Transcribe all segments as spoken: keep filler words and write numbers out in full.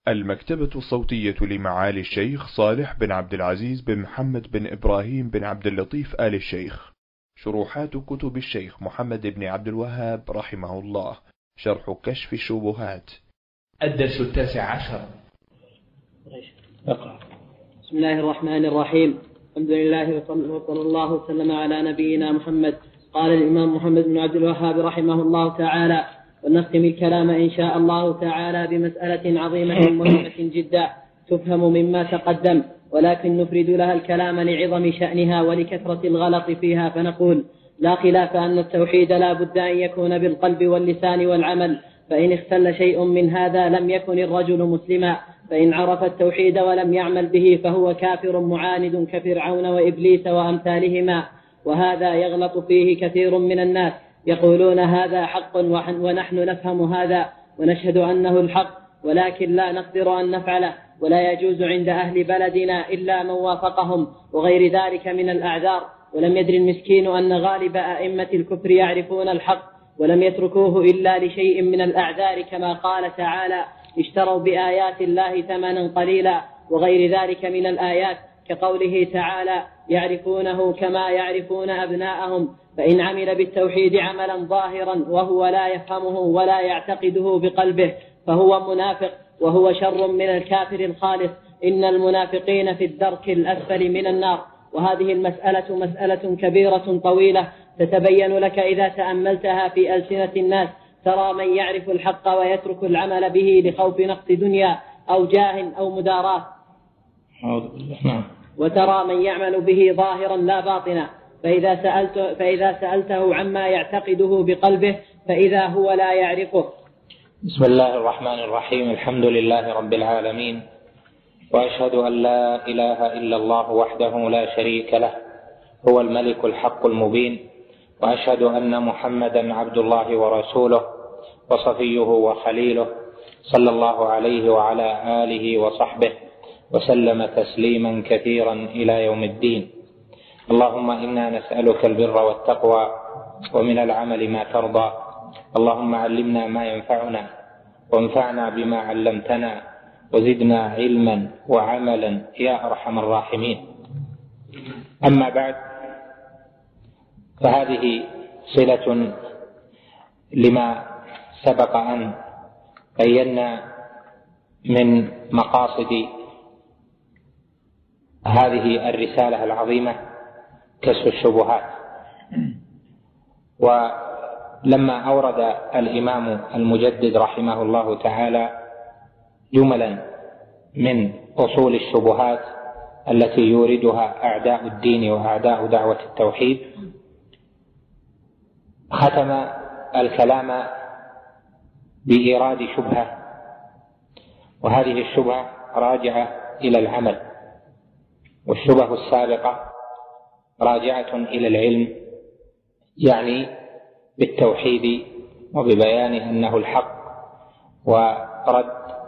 المكتبة الصوتية لمعالي الشيخ صالح بن عبد العزيز بن محمد بن إبراهيم بن عبد اللطيف آل الشيخ. شروحات كتب الشيخ محمد بن عبد الوهاب رحمه الله. شرح كشف الشبهات. الدرس التاسع عشر. بسم الله الرحمن الرحيم. الحمد لله وصلى الله وسلم على نبينا محمد. قال الإمام محمد بن عبد الوهاب رحمه الله تعالى: ونختم الكلام إن شاء الله تعالى بمسألة عظيمة مهمة جدا تفهم مما تقدم، ولكن نفرد لها الكلام لعظم شأنها ولكثرة الغلط فيها، فنقول: لا خلاف أن التوحيد لا بد أن يكون بالقلب واللسان والعمل، فإن اختل شيء من هذا لم يكن الرجل مسلما، فإن عرف التوحيد ولم يعمل به فهو كافر معاند كفرعون وإبليس وأمثالهما. وهذا يغلط فيه كثير من الناس، يقولون هذا حق ونحن نفهم هذا ونشهد أنه الحق، ولكن لا نقدر أن نفعله، ولا يجوز عند أهل بلدنا إلا من وافقهم، وغير ذلك من الأعذار. ولم يدري المسكين أن غالب أئمة الكفر يعرفون الحق ولم يتركوه إلا لشيء من الأعذار، كما قال تعالى: اشتروا بآيات الله ثمنا قليلا، وغير ذلك من الآيات، كقوله تعالى: يعرفونه كما يعرفون أبناءهم. فإن عمل بالتوحيد عملا ظاهرا وهو لا يفهمه ولا يعتقده بقلبه فهو منافق، وهو شر من الكافر الخالص. إن المنافقين في الدرك الأسفل من النار. وهذه المسألة مسألة كبيرة طويلة تتبين لك إذا تأملتها في ألسنة الناس. ترى من يعرف الحق ويترك العمل به لخوف نقص دنيا أو جاه أو مداراة، وترى من يعمل به ظاهرا لا باطنا، فإذا, سألت فإذا سألته عما يعتقده بقلبه فإذا هو لا يعرفه. بسم الله الرحمن الرحيم. الحمد لله رب العالمين، وأشهد أن لا إله إلا الله وحده لا شريك له، هو الملك الحق المبين، وأشهد أن محمدا عبد الله ورسوله وصفيه وخليله، صلى الله عليه وعلى آله وصحبه وسلم تسليما كثيرا إلى يوم الدين. اللهم إنا نسألك البر والتقوى ومن العمل ما ترضى. اللهم علمنا ما ينفعنا وانفعنا بما علمتنا وزدنا علما وعملا يا أرحم الراحمين. أما بعد، فهذه صلة لما سبق أن بينا من مقاصد هذه الرسالة العظيمة كشف الشبهات. ولما أورد الإمام المجدد رحمه الله تعالى جملا من أصول الشبهات التي يوردها أعداء الدين وأعداء دعوة التوحيد، ختم الكلام بإيراد شبهة، وهذه الشبهة راجعة إلى العمل، والشبهة السابقة راجعة إلى العلم، يعني بالتوحيد وببيان أنه الحق، ورد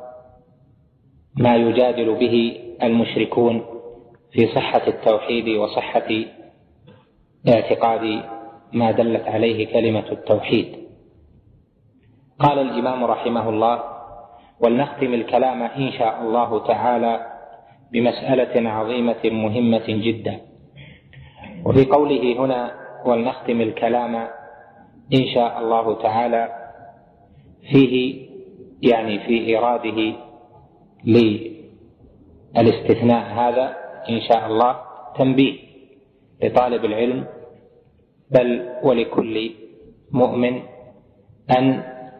ما يجادل به المشركون في صحة التوحيد وصحة اعتقاد ما دلت عليه كلمة التوحيد. قال الإمام رحمه الله: ولنختم الكلام إن شاء الله تعالى بمسألة عظيمة مهمة جدا. وفي قوله هنا ولنختم الكلام إن شاء الله تعالى فيه، يعني في إراده للاستثناء هذا إن شاء الله تنبيه لطالب العلم بل ولكل مؤمن أن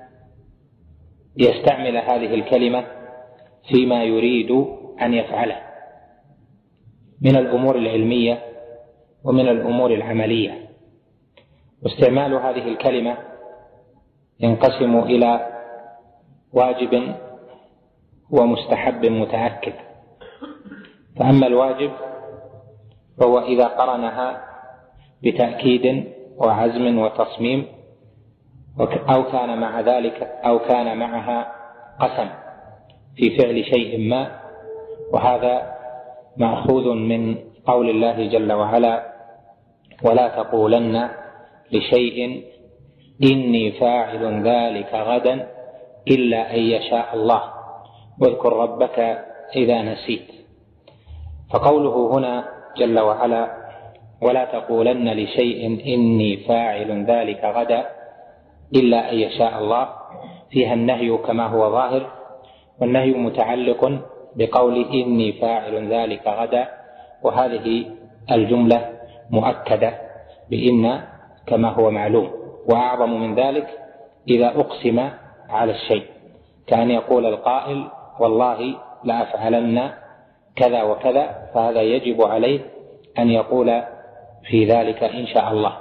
يستعمل هذه الكلمة فيما يريد أن يفعله من الأمور العلمية ومن الأمور العملية. واستعمال هذه الكلمة ينقسم إلى واجب ومستحب متأكد. فأما الواجب فهو إذا قرنها بتأكيد وعزم وتصميم، أو كان مع ذلك أو كان معها قسم في فعل شيء ما، وهذا مأخوذ من قول الله جل وعلا: ولا تقولن لشيء إني فاعل ذلك غدا إلا أن يشاء الله. واذكر ربك إذا نسيت. فقوله هنا جل وعلا ولا تقولن لشيء إني فاعل ذلك غدا إلا أن يشاء الله فيها النهي كما هو ظاهر، والنهي متعلق بقول إني فاعل ذلك غدا، وهذه الجملة مؤكدة بإن كما هو معلوم. وأعظم من ذلك إذا أقسم على الشيء، كأن يقول القائل والله لأفعلن كذا وكذا، فهذا يجب عليه أن يقول في ذلك إن شاء الله.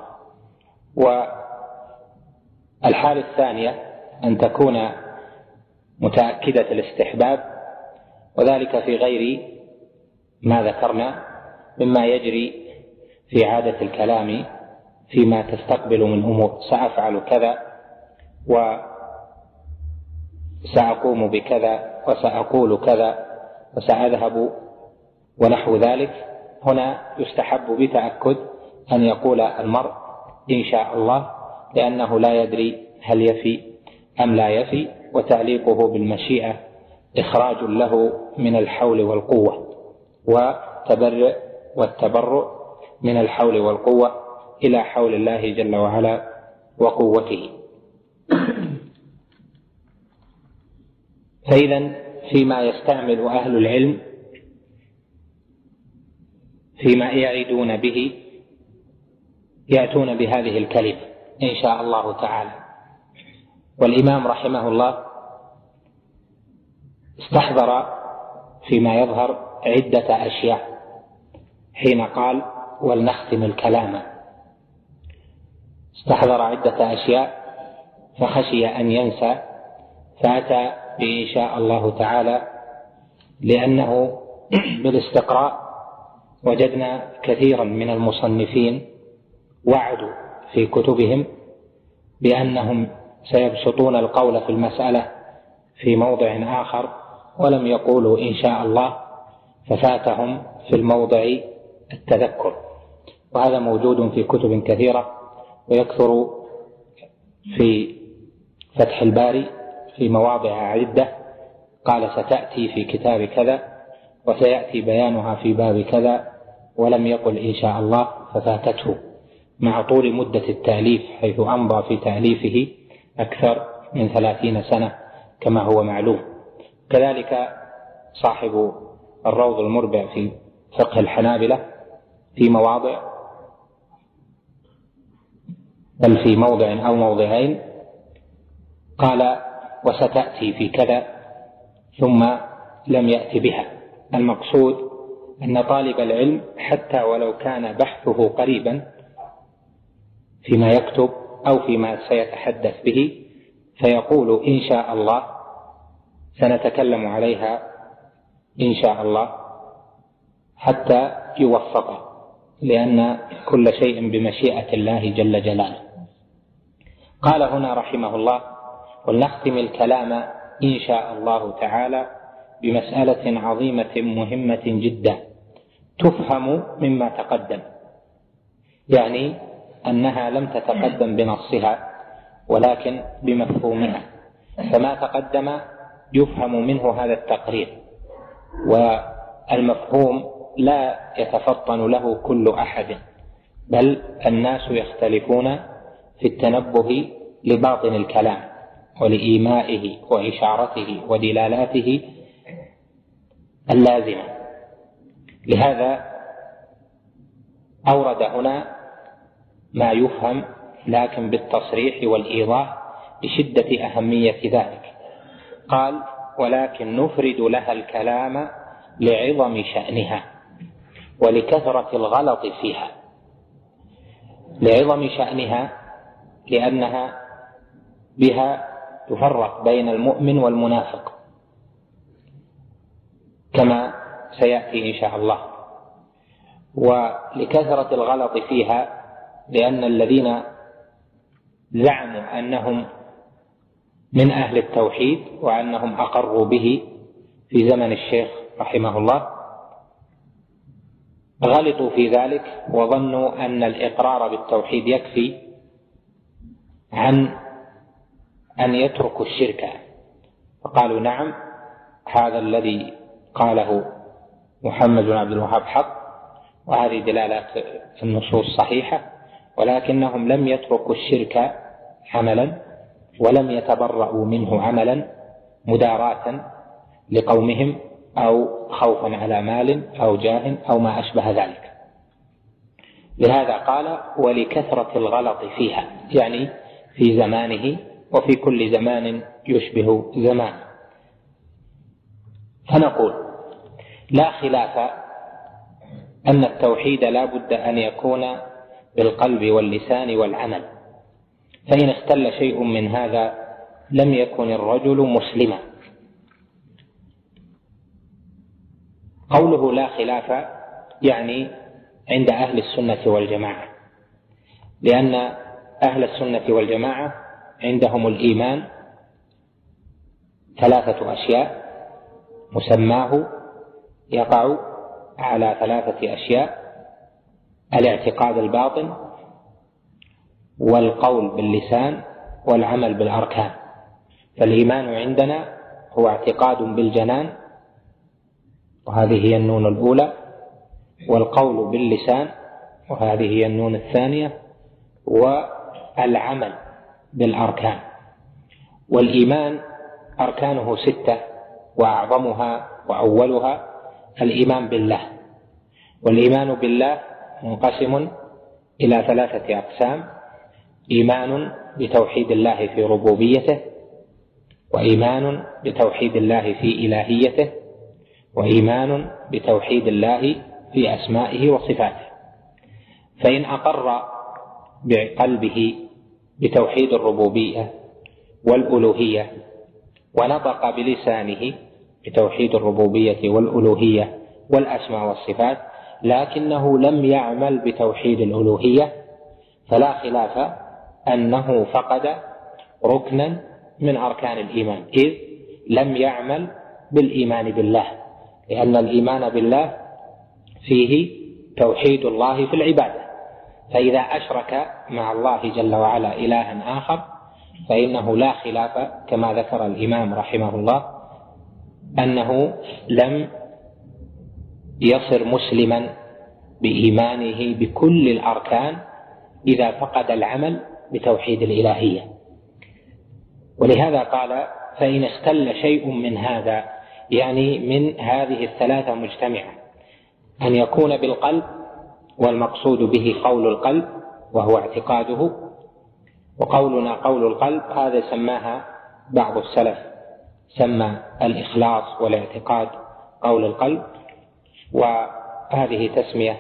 والحالة الثانية أن تكون متأكدة الاستحباب، وذلك في غير ما ذكرنا مما يجري في عادة الكلام فيما تستقبل من أمور، سأفعل كذا وسأقوم بكذا وسأقول كذا وسأذهب ونحو ذلك. هنا يستحب بتأكد أن يقول المرء إن شاء الله، لأنه لا يدري هل يفي أم لا يفي، وتعليقه بالمشيئة إخراج له من الحول والقوة، وتبرئ والتبرؤ من الحول والقوة إلى حول الله جل وعلا وقوته. فإذا فيما يستعمل أهل العلم فيما يعيدون به يأتون بهذه الكلمة إن شاء الله تعالى. والإمام رحمه الله استحضر فيما يظهر عدة أشياء حين قال ولنختم الكلام، استحضر عدة أشياء فخشي أن ينسى فأتى بإن شاء الله تعالى، لأنه بالاستقراء وجدنا كثيرا من المصنفين وعدوا في كتبهم بأنهم سيبسطون القول في المسألة في موضع آخر ولم يقولوا إن شاء الله، ففاتهم في الموضع التذكر، وهذا موجود في كتب كثيرة ويكثر في فتح الباري في مواضع عدة قال ستأتي في كتاب كذا وسيأتي بيانها في باب كذا، ولم يقل إن شاء الله ففاتته مع طول مدة التأليف، حيث أمضى في تأليفه أكثر من ثلاثين سنة كما هو معلوم. كذلك صاحب الروض المربع في فقه الحنابلة في مواضع، بل في موضع أو موضعين قال وستأتي في كذا ثم لم يأتي بها. المقصود أن طالب العلم حتى ولو كان بحثه قريبا فيما يكتب أو فيما سيتحدث به فيقول إن شاء الله سنتكلم عليها إن شاء الله حتى يوفق، لأن كل شيء بمشيئة الله جل جلاله. قال هنا رحمه الله ولنختم الكلام إن شاء الله تعالى بمسألة عظيمة مهمة جدا تفهم مما تقدم، يعني أنها لم تتقدم بنصها ولكن بمفهومها، فما تقدم يفهم منه هذا التقرير، والمفهوم لا يتفطن له كل أحد، بل الناس يختلفون في التنبه لباطن الكلام ولإيمائه وإشارته ودلالاته اللازمة. لهذا أورد هنا ما يفهم لكن بالتصريح والإيضاح لشدة أهمية ذلك. قال ولكن نفرد لها الكلام لعظم شأنها ولكثرة الغلط فيها. لعظم شأنها لأنها بها تفرق بين المؤمن والمنافق كما سيأتي إن شاء الله، ولكثرة الغلط فيها لأن الذين زعموا أنهم من أهل التوحيد وأنهم أقروا به في زمن الشيخ رحمه الله غلطوا في ذلك وظنوا أن الإقرار بالتوحيد يكفي عن أن يتركوا الشرك، فقالوا نعم هذا الذي قاله محمد بن عبد الوهاب حق، وهذه دلالات النصوص صحيحة، ولكنهم لم يتركوا الشرك عملا ولم يتبرؤوا منه عملا مداراة لقومهم أو خوفا على مال أو جاه أو ما أشبه ذلك. لهذا قال ولكثرة الغلط فيها، يعني في زمانه وفي كل زمان يشبه زمانه. فنقول لا خلاف أن التوحيد لا بد أن يكون بالقلب واللسان والعمل، فإن اختل شيء من هذا لم يكن الرجل مسلما. قوله لا خلاف يعني عند أهل السنة والجماعة، لأن أهل السنة والجماعة عندهم الإيمان ثلاثة أشياء مسماه يقع على ثلاثة أشياء: الاعتقاد الباطن والقول باللسان والعمل بالأركان. فالإيمان عندنا هو اعتقاد بالجنان، وهذه هي النون الأولى، والقول باللسان، وهذه هي النون الثانية، والعمل بالأركان. والإيمان أركانه ستة، وأعظمها وأولها الإيمان بالله. والإيمان بالله منقسم إلى ثلاثة أقسام: إيمان بتوحيد الله في ربوبيته، وإيمان بتوحيد الله في إلهيته، وإيمان بتوحيد الله في أسمائه وصفاته. فإن أقر بقلبه بتوحيد الربوبية والألوهية، ونطق بلسانه بتوحيد الربوبية والألوهية والأسماء والصفات، لكنه لم يعمل بتوحيد الألوهية، فلا خلاف أنه فقد ركنا من أركان الإيمان، إذ لم يعمل بالإيمان بالله، لأن الإيمان بالله فيه توحيد الله في العبادة. فإذا أشرك مع الله جل وعلا إلها آخر فإنه لا خلاف كما ذكر الإمام رحمه الله أنه لم يصر مسلما بإيمانه بكل الأركان إذا فقد العمل بتوحيد الإلهية. ولهذا قال فإن اختل شيء من هذا، يعني من هذه الثلاثة مجتمعة: أن يكون بالقلب، والمقصود به قول القلب وهو اعتقاده، وقولنا قول القلب هذا سماها بعض السلف، سمى الإخلاص والاعتقاد قول القلب، وهذه تسمية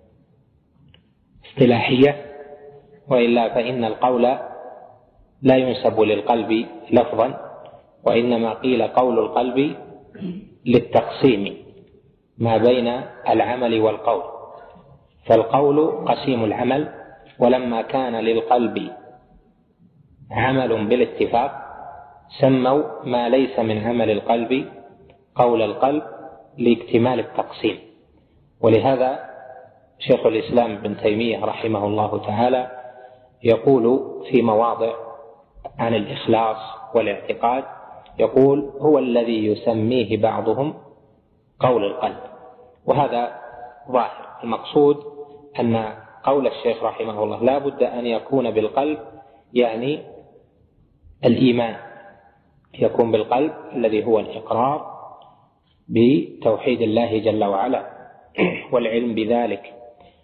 اصطلاحية، وإلا فإن القول لا ينسب للقلب لفظا، وإنما قيل قول القلب للتقسيم ما بين العمل والقول، فالقول قسيم العمل، ولما كان للقلب عمل بالاتفاق سموا ما ليس من عمل القلب قول القلب لاكتمال التقسيم. ولهذا شيخ الإسلام ابن تيمية رحمه الله تعالى يقول في مواضع عن الإخلاص والاعتقاد، يقول هو الذي يسميه بعضهم قول القلب، وهذا ظاهر. المقصود أن قول الشيخ رحمه الله لا بد أن يكون بالقلب، يعني الإيمان يكون بالقلب الذي هو الإقرار بتوحيد الله جل وعلا والعلم بذلك،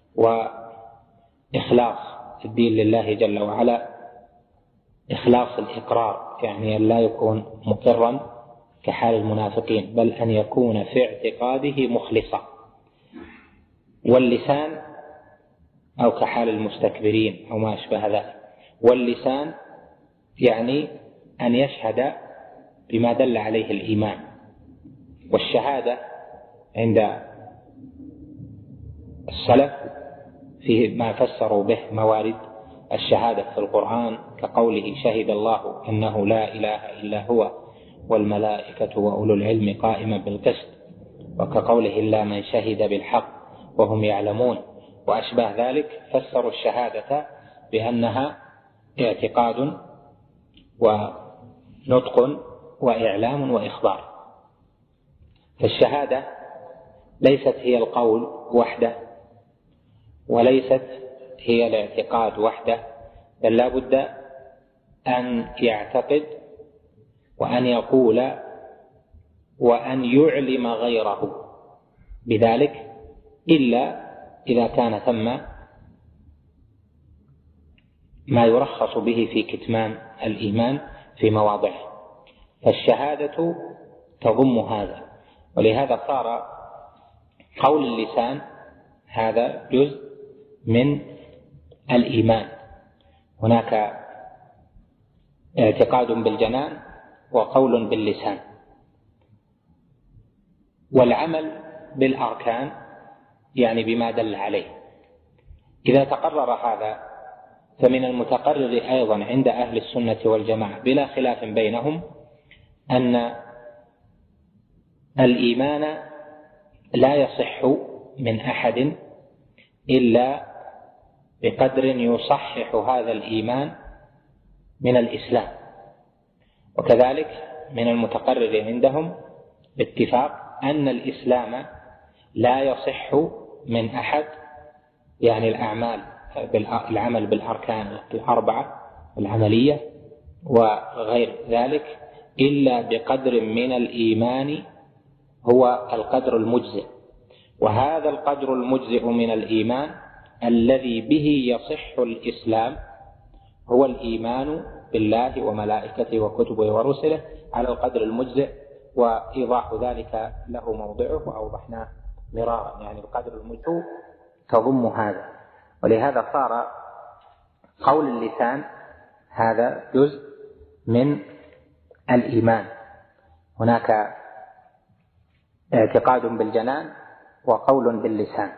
وإخلاص الدين لله جل وعلا، إخلاص الإقرار يعني أن لا يكون مقرا كحال المنافقين، بل أن يكون في اعتقاده مخلصا. واللسان أو كحال المستكبرين أو ما أشبه ذلك. واللسان يعني أن يشهد بما دل عليه الإيمان. والشهادة عند السلف فيه ما فسروا به موارد الشهادة في القرآن، كقوله شهد الله أنه لا إله إلا هو والملائكة وأولو العلم قائما بالقسط، وكقوله إلا من شهد بالحق وهم يعلمون، وأشبه ذلك. فسروا الشهادة بأنها اعتقاد ونطق وإعلام وإخبار. فالشهادة ليست هي القول وحده، وليست هي الاعتقاد وحده، بل لا بد أن يعتقد وأن يقول وأن يعلم غيره بذلك، إلا إذا كان ثم ما يرخص به في كتمان الإيمان في مواضعه. فالشهادة تضم هذا، ولهذا صار قول اللسان هذا جزء من الإيمان. هناك اعتقاد بالجنان وقول باللسان، والعمل بالأركان يعني بما دل عليه. إذا تقرر هذا فمن المتقرر أيضا عند أهل السنة والجماعة بلا خلاف بينهم أن الإيمان لا يصح من أحد إلا بقدر يصحح هذا الإيمان من الإسلام. وكذلك من المتقرر عندهم باتفاق أن الإسلام لا يصح من أحد، يعني الأعمال العمل بالأركان الأربعة العملية وغير ذلك، إلا بقدر من الإيمان هو القدر المجزئ. وهذا القدر المجزئ من الإيمان الذي به يصح الإسلام هو الإيمان بالله وملائكته وكتبه ورسله على القدر المجزئ، وإيضاح ذلك له موضعه وأوضحناه مرارا، يعني القدر المجزئ تضم هذا. ولهذا صار قول اللسان هذا جزء من الإيمان. هناك اعتقاد بالجنان وقول باللسان،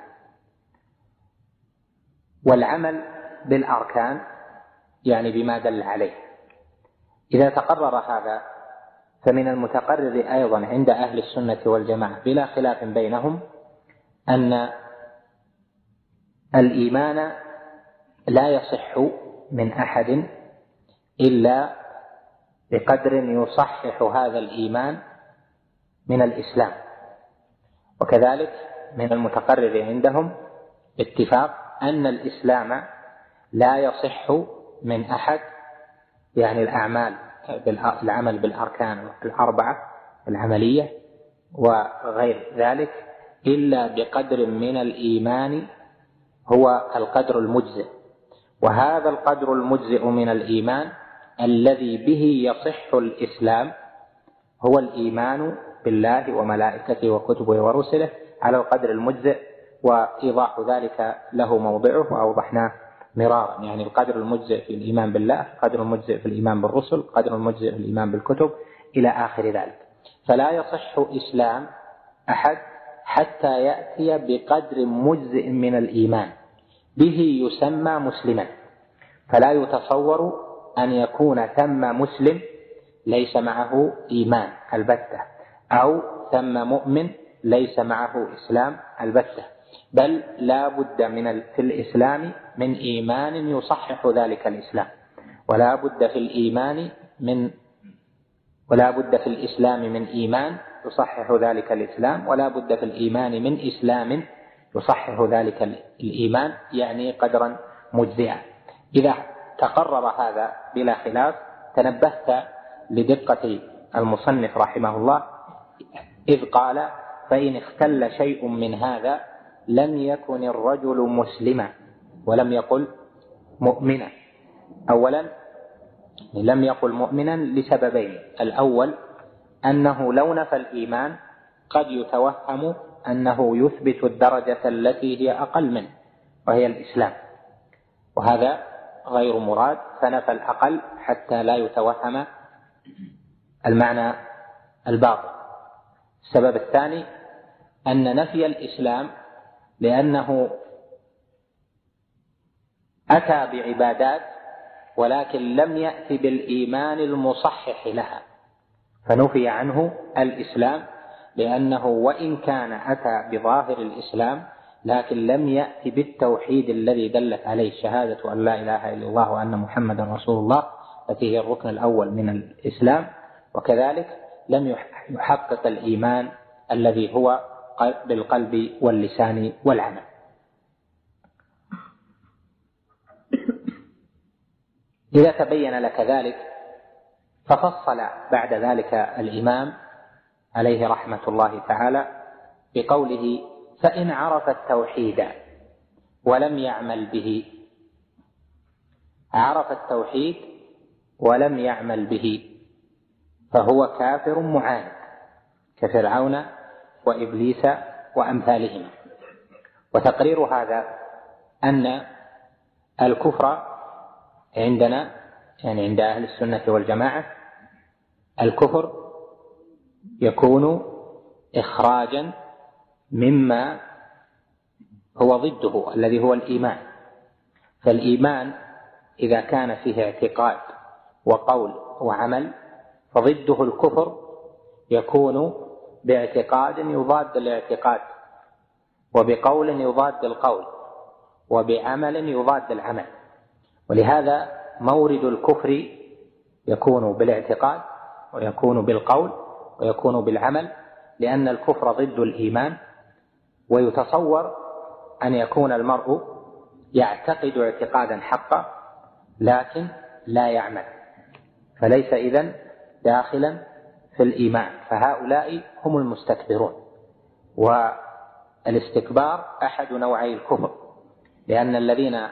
والعمل بالأركان يعني بما دل عليه. إذا تقرر هذا فمن المتقرر أيضا عند أهل السنة والجماعة بلا خلاف بينهم أن الإيمان لا يصح من أحد إلا بقدر يصحح هذا الإيمان من الإسلام. وكذلك من المتقرر عندهم اتفاق أن الإسلام لا يصح من أحد، يعني الأعمال العمل بالأركان الأربعة العملية وغير ذلك، إلا بقدر من الإيمان هو القدر المجزئ. وهذا القدر المجزئ من الإيمان الذي به يصح الإسلام هو الإيمان بالله وملائكته وكتبه ورسله على القدر المجزئ، وإيضاح ذلك له موضعه وأوضحناه مرارا، يعني القدر المجزئ في الإيمان بالله، القدر المجزئ في الإيمان بالرسل، القدر المجزئ في الإيمان بالكتب إلى آخر ذلك. فلا يصح إسلام أحد حتى يأتي بقدر مجزئ من الإيمان به يسمى مسلما. فلا يتصور أن يكون ثم مسلم ليس معه إيمان البتة، أو ثم مؤمن ليس معه إسلام البتة، بل لا بد من في الإسلام من إيمان يصحح ذلك الإسلام، ولا بد في الإيمان من ولا بد في الإسلام من إيمان يصحح ذلك الإسلام، ولا بد في الإيمان من إسلام يصحح ذلك الإيمان، يعني قدرا مجزئا. إذا تقرر هذا بلا خلاف تنبهت لدقة المصنف رحمه الله إذ قال: فإن اختل شيء من هذا لم يكن الرجل مسلما، ولم يقل مؤمنا. أولا لم يقل مؤمنا لسببين: الأول أنه لو نفى الإيمان قد يتوهم أنه يثبت الدرجة التي هي أقل منه وهي الإسلام، وهذا غير مراد، فنفى الأقل حتى لا يتوهم المعنى الباطل. السبب الثاني أن نفي الإسلام لأنه أتى بعبادات ولكن لم يأتي بالإيمان المصحح لها، فنفي عنه الإسلام لأنه وإن كان أتى بظاهر الإسلام لكن لم يأتي بالتوحيد الذي دلت عليه شهادة أن لا إله إلا الله وأن محمدا رسول الله، التي هي الركن الأول من الإسلام. وكذلك لم يحقق الإيمان الذي هو بالقلب واللسان والعمل. إذا تبين لك ذلك ففصل بعد ذلك الإمام عليه رحمة الله تعالى بقوله: فإن عرف التوحيد ولم يعمل به. عرف التوحيد ولم يعمل به فهو كافر معاند كفرعون وإبليس وأمثالهما. وتقرير هذا أن الكفر عندنا، يعني عند أهل السنة والجماعة، الكفر يكون إخراجا مما هو ضده الذي هو الإيمان. فالإيمان إذا كان فيه اعتقاد وقول وعمل فضده الكفر يكون باعتقاد يضاد الاعتقاد، وبقول يضاد القول، وبعمل يضاد العمل. ولهذا مورد الكفر يكون بالاعتقاد ويكون بالقول ويكون بالعمل، لأن الكفر ضد الإيمان. ويتصور أن يكون المرء يعتقد اعتقادا حقا لكن لا يعمل، فليس إذن داخلا في الإيمان، فهؤلاء هم المستكبرون. والاستكبار أحد نوعي الكفر، لأن الذين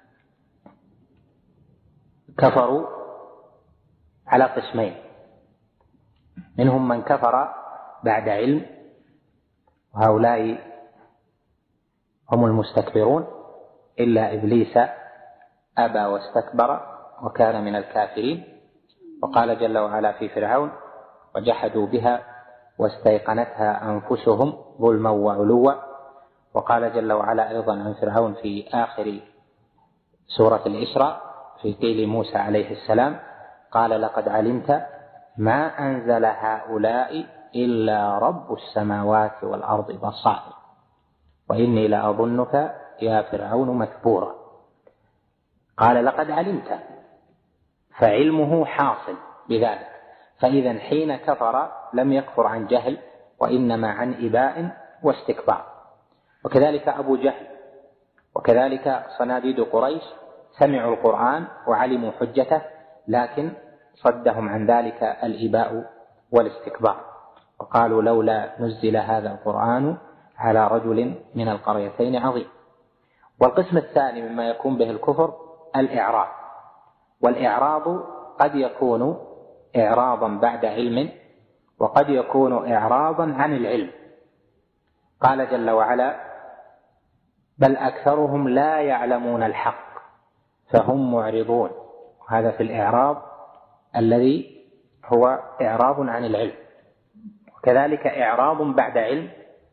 كفروا على قسمين: منهم من كفر بعد علم، وهؤلاء هم المستكبرون، إلا إبليس أبى واستكبر وكان من الكافرين. وقال جل وعلا في فرعون: وجحدوا بها واستيقنتها أنفسهم ظلما وعلوا. وقال جل وعلا أيضا عن فرعون في آخر سورة الإسراء في قيل موسى عليه السلام: قال لقد علمت ما أنزل هؤلاء إلا رب السماوات والأرض بصائر وإني لأظنك يا فرعون مثبورا. قال لقد علمت، فعلمه حاصل بذلك، فإذا حين كفر لم يكفر عن جهل وإنما عن إباء واستكبار. وكذلك أبو جهل وكذلك صناديد قريش سمعوا القرآن وعلموا حجته، لكن صدهم عن ذلك الإباء والاستكبار، وقالوا لولا نزل هذا القرآن على رجل من القريتين عظيم. والقسم الثاني مما يكون به الكفر الإعراض، والإعراض قد يكون إعراضا بعد علم وقد يكون إعراضا عن العلم. قال جل وعلا: بل أكثرهم لا يعلمون الحق فهم معرضون. هذا في الإعراض الذي هو إعراض عن العلم. وكذلك إعراض بعد علم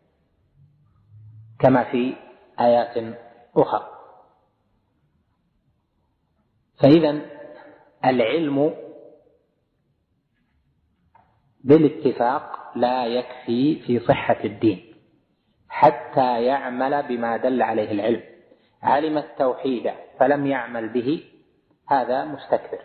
كما في آيات أخرى. فإذا العلم بالاتفاق لا يكفي في صحة الدين حتى يعمل بما دل عليه العلم. علم التوحيد فلم يعمل به هذا مستكبر.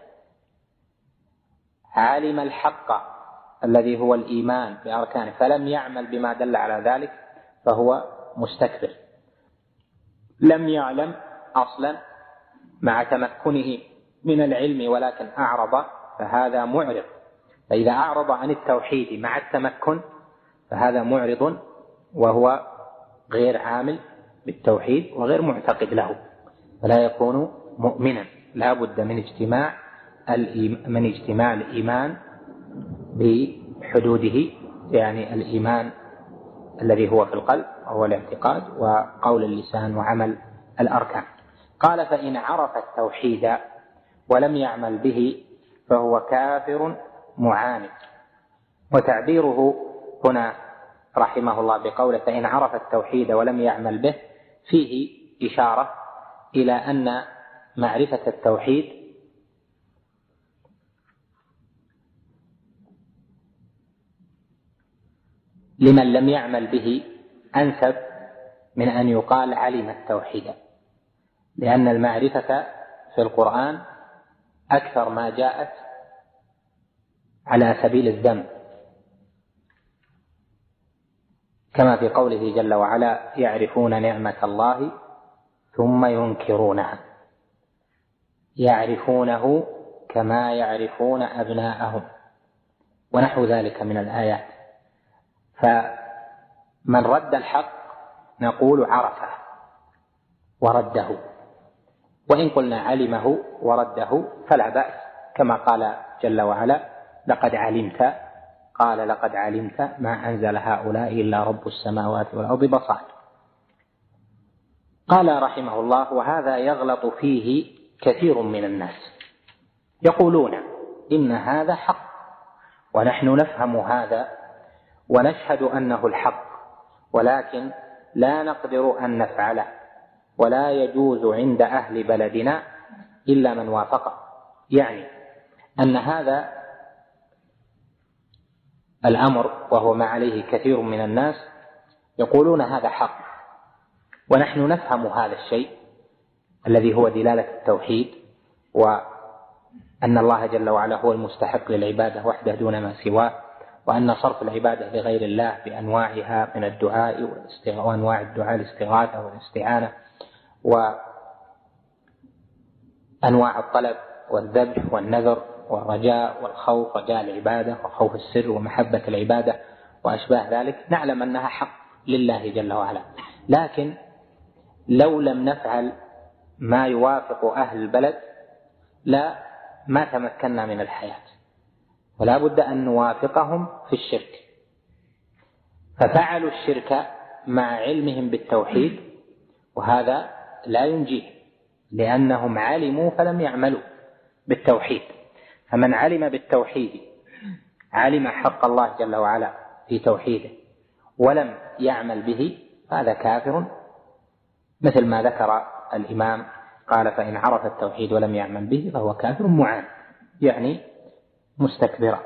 علم الحق الذي هو الإيمان بأركانه فلم يعمل بما دل على ذلك فهو مستكبر. لم يعلم أصلا مع تمكنه من العلم ولكن أعرض فهذا معرض. فإذا أعرض عن التوحيد مع التمكن فهذا معرض وهو غير عامل بالتوحيد وغير معتقد له، فلا يكون مؤمنا. لا بد من اجتماع من اجتماع الإيمان بحدوده، يعني الإيمان الذي هو في القلب وهو الاعتقاد وقول اللسان وعمل الأركان. قال: فإن عرف التوحيد ولم يعمل به فهو كافر معاند. وتعبيره هنا رحمه الله بقوله فإن عرف التوحيد ولم يعمل به فيه إشارة إلى أن معرفة التوحيد لمن لم يعمل به أنسب من أن يقال علم التوحيد، لأن المعرفة في القرآن أكثر ما جاءت على سبيل الذم، كما في قوله جل وعلا يعرفون نعمة الله ثم ينكرونها، يعرفونه كما يعرفون أبناءهم ونحو ذلك من الآيات. فمن رد الحق نقول عرفه ورده، وإن قلنا علمه ورده فلا بأس، كما قال جل وعلا لقد علمت، قال لقد علمت ما أنزل هؤلاء إلا رب السماوات والأرض بصائر. قال رحمه الله وهذا يغلط فيه كثير من الناس، يقولون إن هذا حق ونحن نفهم هذا ونشهد أنه الحق، ولكن لا نقدر أن نفعله، ولا يجوز عند أهل بلدنا إلا من وافقه. يعني أن هذا الأمر وهو ما عليه كثير من الناس يقولون هذا حق، ونحن نفهم هذا الشيء الذي هو دلالة التوحيد، وأن الله جل وعلا هو المستحق للعبادة وحده دون ما سواه، وأن صرف العبادة لغير الله بأنواعها من الدعاء وأنواع الدعاء الاستغاثة والاستعانة وأنواع الطلب والذبح والنذر والرجاء والخوف، رجاء العبادة وخوف السر ومحبة العبادة وأشباه ذلك، نعلم أنها حق لله جل وعلا، لكن لو لم نفعل ما يوافق أهل البلد لا ما تمكنا من الحياة، ولا بد أن نوافقهم في الشرك. ففعلوا الشرك مع علمهم بالتوحيد، وهذا لا ينجيه لأنهم علموا فلم يعملوا بالتوحيد. فمن علم بالتوحيد علم حق الله جل وعلا في توحيده ولم يعمل به هذا كافر، مثل ما ذكر الإمام قال فإن عرف التوحيد ولم يعمل به فهو كافر معاند، يعني مستكبرا.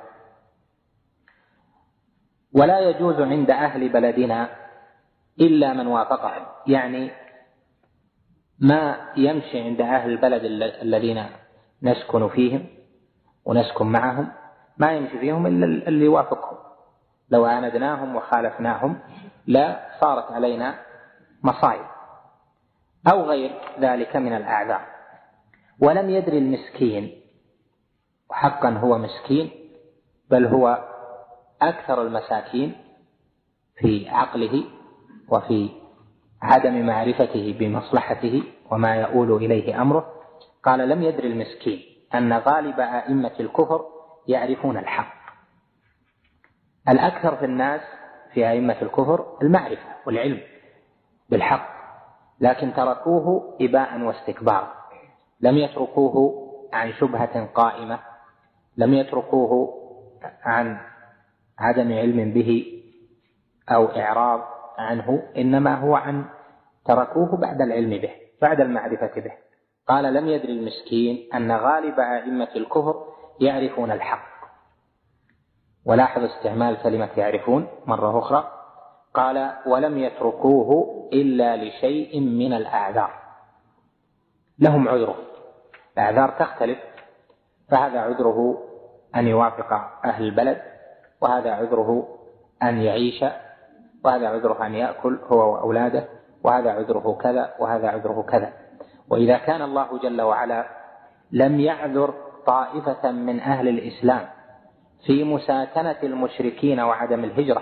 ولا يجوز عند أهل بلدنا إلا من وافقهم، يعني ما يمشي عند أهل البلد الذين نسكن فيهم ونسكن معهم، ما يمشي فيهم إلا اللي يوافقهم. لو عاندناهم وخالفناهم لا صارت علينا مصائب أو غير ذلك من الأعذار. ولم يدري المسكين، وحقا هو مسكين، بل هو أكثر المساكين في عقله وفي عدم معرفته بمصلحته وما يؤول إليه أمره. قال لم يدري المسكين أن غالب أئمة الكفر يعرفون الحق. الأكثر في الناس في أئمة الكفر المعرفة والعلم بالحق، لكن تركوه إباء واستكبارا، لم يتركوه عن شبهة قائمة، لم يتركوه عن عدم علم به أو إعراض عنه، إنما هو عن تركوه بعد العلم به، بعد المعرفة به. قال لم يدري المسكين أن غالب أئمة الكفر يعرفون الحق. ولاحظ استعمال كلمة يعرفون مرة أخرى، قال ولم يتركوه إلا لشيء من الأعذار، لهم عذره، الأعذار تختلف، فهذا عذره أن يوافق أهل البلد، وهذا عذره أن يعيش، وهذا عذره أن يأكل هو وأولاده، وهذا عذره كذا وهذا عذره كذا. وإذا كان الله جل وعلا لم يعذر طائفة من أهل الإسلام في مساكنة المشركين وعدم الهجرة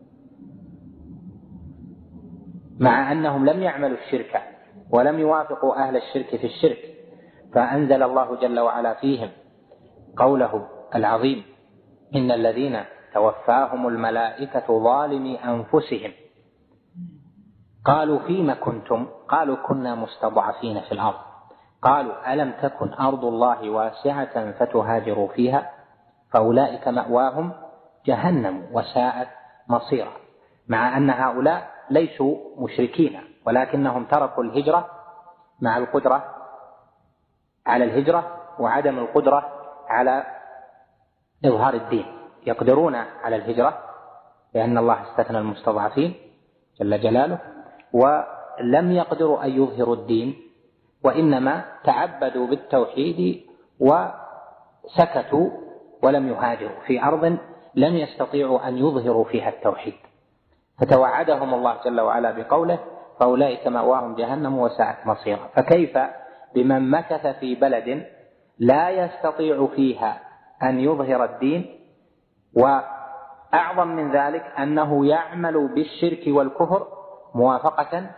مع أنهم لم يعملوا الشرك ولم يوافقوا أهل الشرك في الشرك، فأنزل الله جل وعلا فيهم قوله العظيم إن الذين توفاهم الملائكة ظالمي أنفسهم قالوا فيما كنتم؟ قالوا كنا مستضعفين في الأرض. قالوا ألم تكن أرض الله واسعة فتهاجروا فيها فأولئك مأواهم جهنم وساءت مصيرا. مع أن هؤلاء ليسوا مشركين، ولكنهم تركوا الهجرة مع القدرة على الهجرة وعدم القدرة على إظهار الدين. يقدرون على الهجرة لأن الله استثنى المستضعفين جل جلاله، ولم يقدروا أن يظهروا الدين، وإنما تعبدوا بالتوحيد وسكتوا ولم يهاجروا في أرض لم يستطيعوا أن يظهروا فيها التوحيد. فتوعدهم الله جل وعلا بقوله فأولئك مأواهم جهنم وساءت مصيرا. فكيف بمن مكث في بلد لا يستطيع فيها أن يظهر الدين، وأعظم من ذلك أنه يعمل بالشرك والكفر موافقة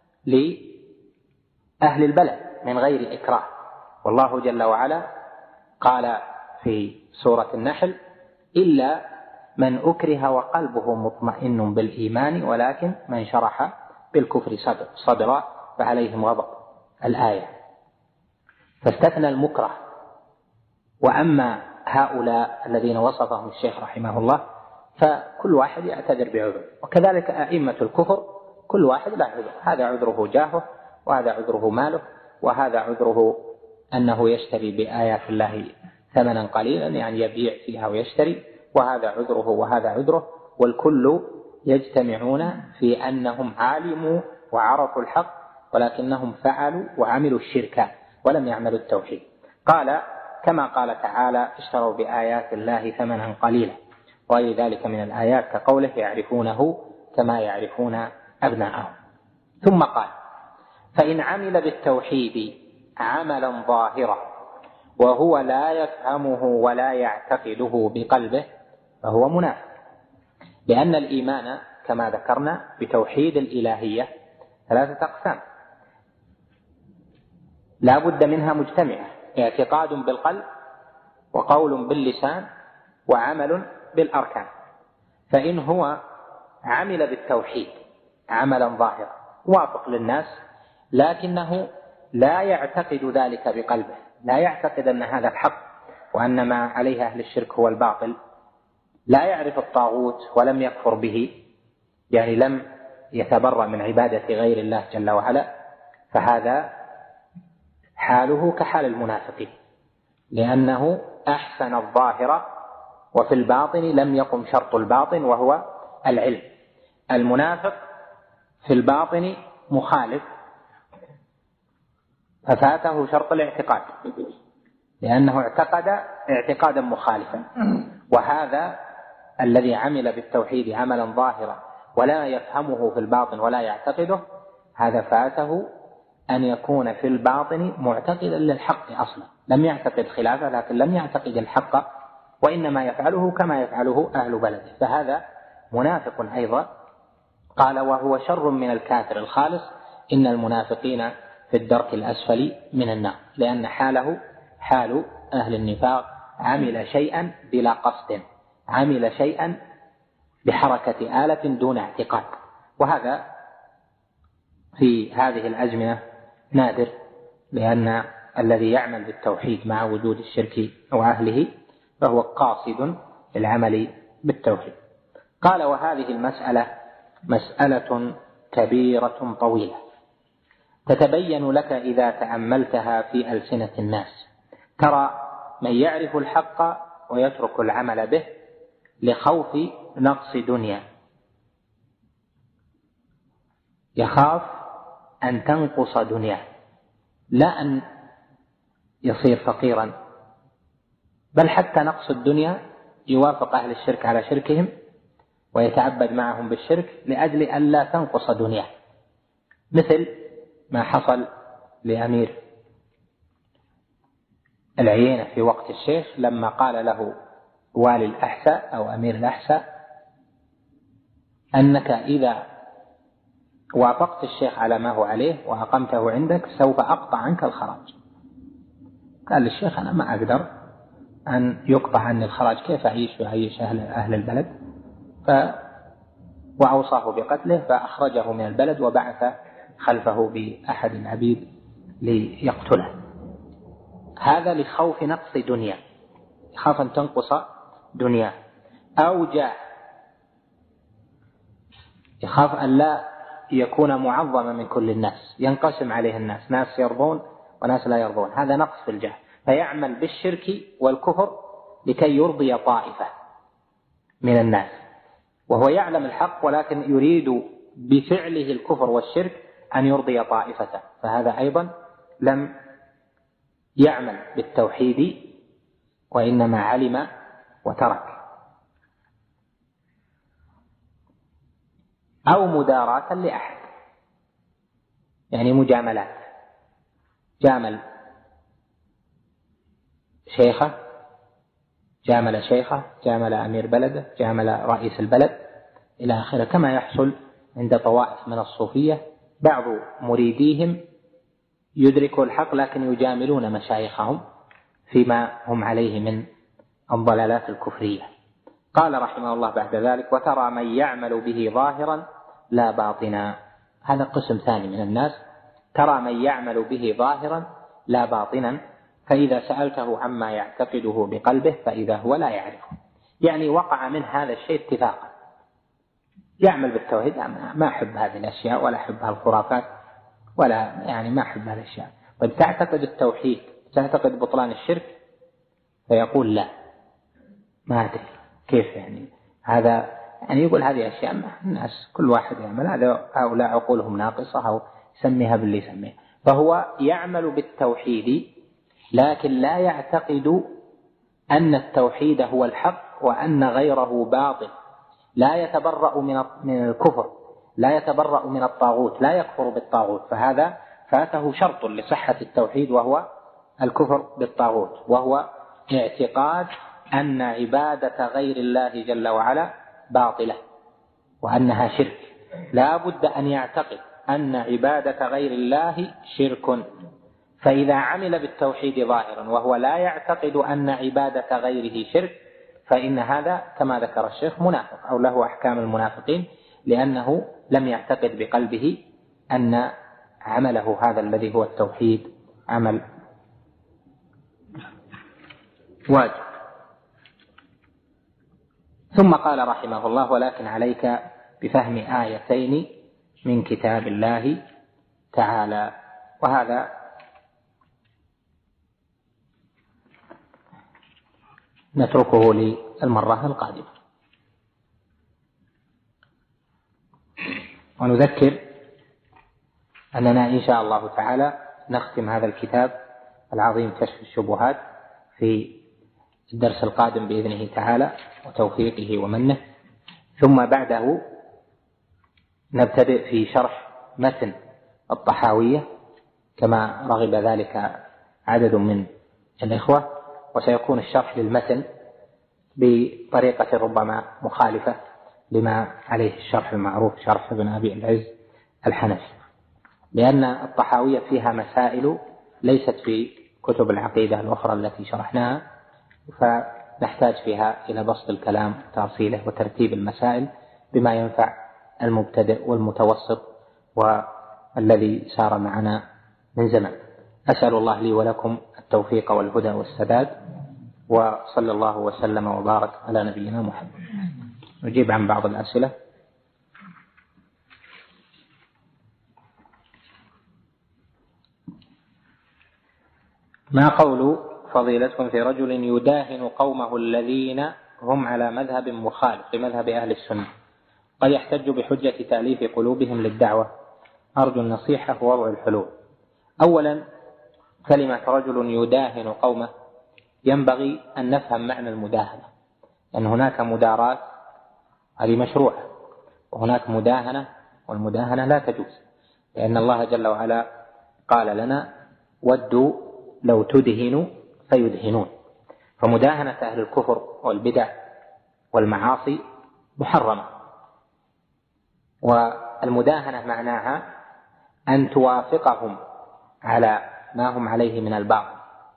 لأهل البلد من غير إكراه. والله جل وعلا قال في سورة النحل إلا من أكره وقلبه مطمئن بالإيمان ولكن من شرح بالكفر صدرا فعليهم غضب الآية، فاستثنى المكره. وأما هؤلاء الذين وصفهم الشيخ رحمه الله فكل واحد يعتذر بعذر، وكذلك أئمة الكفر كل واحد له عذر، هذا عذره جاهه، وهذا عذره ماله، وهذا عذره أنه يشتري بآيات الله ثمنا قليلا يعني يبيع فيها ويشتري، وهذا عذره وهذا عذره، والكل يجتمعون في أنهم علموا وعرفوا الحق ولكنهم فعلوا وعملوا الشرك ولم يعملوا التوحيد. قال كما قال تعالى اشتروا بآيات الله ثمنا قليلا، وغير ذلك من الآيات كقوله يعرفونه كما يعرفون أبناءهم. ثم قال فإن عمل بالتوحيد عملا ظاهرا وهو لا يفهمه ولا يعتقده بقلبه فهو منافق، لأن الإيمان كما ذكرنا بتوحيد الإلهية ثلاثة أقسام لا بد منها مجتمعة: اعتقاد بالقلب، وقول باللسان، وعمل بالأركان. فإن هو عمل بالتوحيد عملا ظاهرا وافق للناس لكنه لا يعتقد ذلك بقلبه، لا يعتقد أن هذا الحق وأن ما عليه أهل الشرك هو الباطل، لا يعرف الطاغوت ولم يكفر به، يعني لم يتبرأ من عبادة غير الله جل وعلا، فهذا حاله كحال المنافقين، لأنه أحسن الظاهر وفي الباطن لم يقم شرط الباطن وهو العلم. المنافق في الباطن مخالف ففاته شرط الاعتقاد لأنه اعتقد اعتقادا مخالفا، وهذا الذي عمل بالتوحيد عملا ظاهرا ولا يفهمه في الباطن ولا يعتقده، هذا فاته أن يكون في الباطن معتقدا للحق أصلا، لم يعتقد خلافه لكن لم يعتقد الحق، وإنما يفعله كما يفعله أهل بلده، فهذا منافق أيضا. قال وهو شر من الكافر الخالص، إن المنافقين في الدرك الأسفل من النار، لأن حاله حال أهل النفاق، عمل شيئا بلا قصد، عمل شيئا بحركة آلة دون اعتقاد، وهذا في هذه الأزمنة نادر، لأن الذي يعمل بالتوحيد مع وجود الشرك وأهله فهو قاصد للعمل بالتوحيد. قال وهذه المسألة مسألة كبيرة طويلة تتبين لك إذا تأملتها في ألسنة الناس، ترى من يعرف الحق ويترك العمل به لخوف نقص دنيا، يخاف أن تنقص دنياه، لا أن يصير فقيرا، بل حتى نقص الدنيا يوافق أهل الشرك على شركهم ويتعبد معهم بالشرك لأجل أن لا تنقص دنياه، مثل ما حصل لأمير العيينة في وقت الشيخ لما قال له والي الأحساء أو أمير الأحساء أنك إذا وافقت الشيخ على ما هو عليه وأقمته عندك سوف أقطع عنك الخراج. قال الشيخ أنا ما أقدر أن يقطع عني الخراج، كيف أعيش وأعيش أهل, أهل البلد؟ ف وأوصاه بقتله، فأخرجه من البلد وبعث خلفه بأحد العبيد ليقتله. هذا لخوف نقص دنيا، يخاف أن تنقص دنيا، أو جاه، يخاف أن لا يكون معظما من كل الناس، ينقسم عليه الناس، ناس يرضون وناس لا يرضون، هذا نقص في الجاه، فيعمل بالشرك والكفر لكي يرضي طائفة من الناس، وهو يعلم الحق ولكن يريد بفعله الكفر والشرك أن يرضي طائفة، فهذا أيضا لم يعمل بالتوحيد وإنما علم وترك. أو مداراة لأحد، يعني مجاملات، جامل شيخة، جامل شيخة، جامل أمير بلده، جامل رئيس البلد إلى آخره، كما يحصل عند طوائف من الصوفية بعض مريديهم يدركوا الحق لكن يجاملون مشايخهم فيما هم عليه من الضلالات الكفرية. قال رحمه الله بعد ذلك: وترى من يعمل به ظاهرا لا باطنا. هذا قسم ثاني من الناس، ترى من يعمل به ظاهرا لا باطنا، فإذا سألته عما يعتقده بقلبه فإذا هو لا يعرفه، يعني وقع من هذا الشيء اتفاقا، يعمل بالتوحيد، ما أحب هذه الأشياء ولا أحب هالخرافات ولا يعني ما أحب هذه الأشياء. طيب تعتقد التوحيد، تعتقد بطلان الشرك؟ فيقول لا، ما أدري كيف، يعني هذا يعني يقول هذه أشياء الناس كل واحد يعمل، هذا هؤلاء عقولهم ناقصة أو يسميها باللي يسميها. فهو يعمل بالتوحيد لكن لا يعتقد أن التوحيد هو الحق وأن غيره باطل، لا يتبرأ من الكفر، لا يتبرأ من الطاغوت، لا يكفر بالطاغوت، فهذا فاته شرط لصحة التوحيد وهو الكفر بالطاغوت، وهو اعتقاد أن عبادة غير الله جل وعلا باطلة وأنها شرك. لا بد أن يعتقد أن عبادة غير الله شرك، فإذا عمل بالتوحيد ظاهرا وهو لا يعتقد أن عبادة غيره شرك فإن هذا كما ذكر الشيخ منافق أو له أحكام المنافقين، لأنه لم يعتقد بقلبه أن عمله هذا الذي هو التوحيد عمل واجب. ثم قال رحمه الله: ولكن عليك بفهم آيتين من كتاب الله تعالى. وهذا نتركه للمرة القادمة. ونذكر أننا إن شاء الله تعالى نختم هذا الكتاب العظيم كشف الشبهات في الدرس القادم بإذنه تعالى وتوفيقه ومنه، ثم بعده نبتدئ في شرح متن الطحاوية كما رغب ذلك عدد من الإخوة، وسيكون الشرح للمتن بطريقة ربما مخالفة لما عليه الشرح المعروف شرح ابن أبي العز الحنفي، لأن الطحاوية فيها مسائل ليست في كتب العقيدة الأخرى التي شرحناها، فنحتاج فيها إلى بسط الكلام وتأصيله وترتيب المسائل بما ينفع المبتدئ والمتوسط والذي سار معنا من زمان. أسأل الله لي ولكم التوفيق والهدى والسداد، وصلى الله وسلم وبارك على نبينا محمد. نجيب عن بعض الأسئلة. ما قول فضيلتكم في رجل يداهن قومه الذين هم على مذهب مخالف لمذهب أهل السنة، قد يحتج بحجة تأليف قلوبهم للدعوة؟ أرجو النصيحة ووضع الحلول. أولا، كلمة رجل يداهن قومه ينبغي أن نفهم معنى المداهنة، أن هناك مداراة هذه مشروعة، وهناك مداهنة والمداهنة لا تجوز، لأن الله جل وعلا قال لنا: ودوا لو تدهنوا فيدهنون. فمداهنة أهل الكفر والبدع والمعاصي محرمة، والمداهنة معناها أن توافقهم على ما هم عليه من الباطل،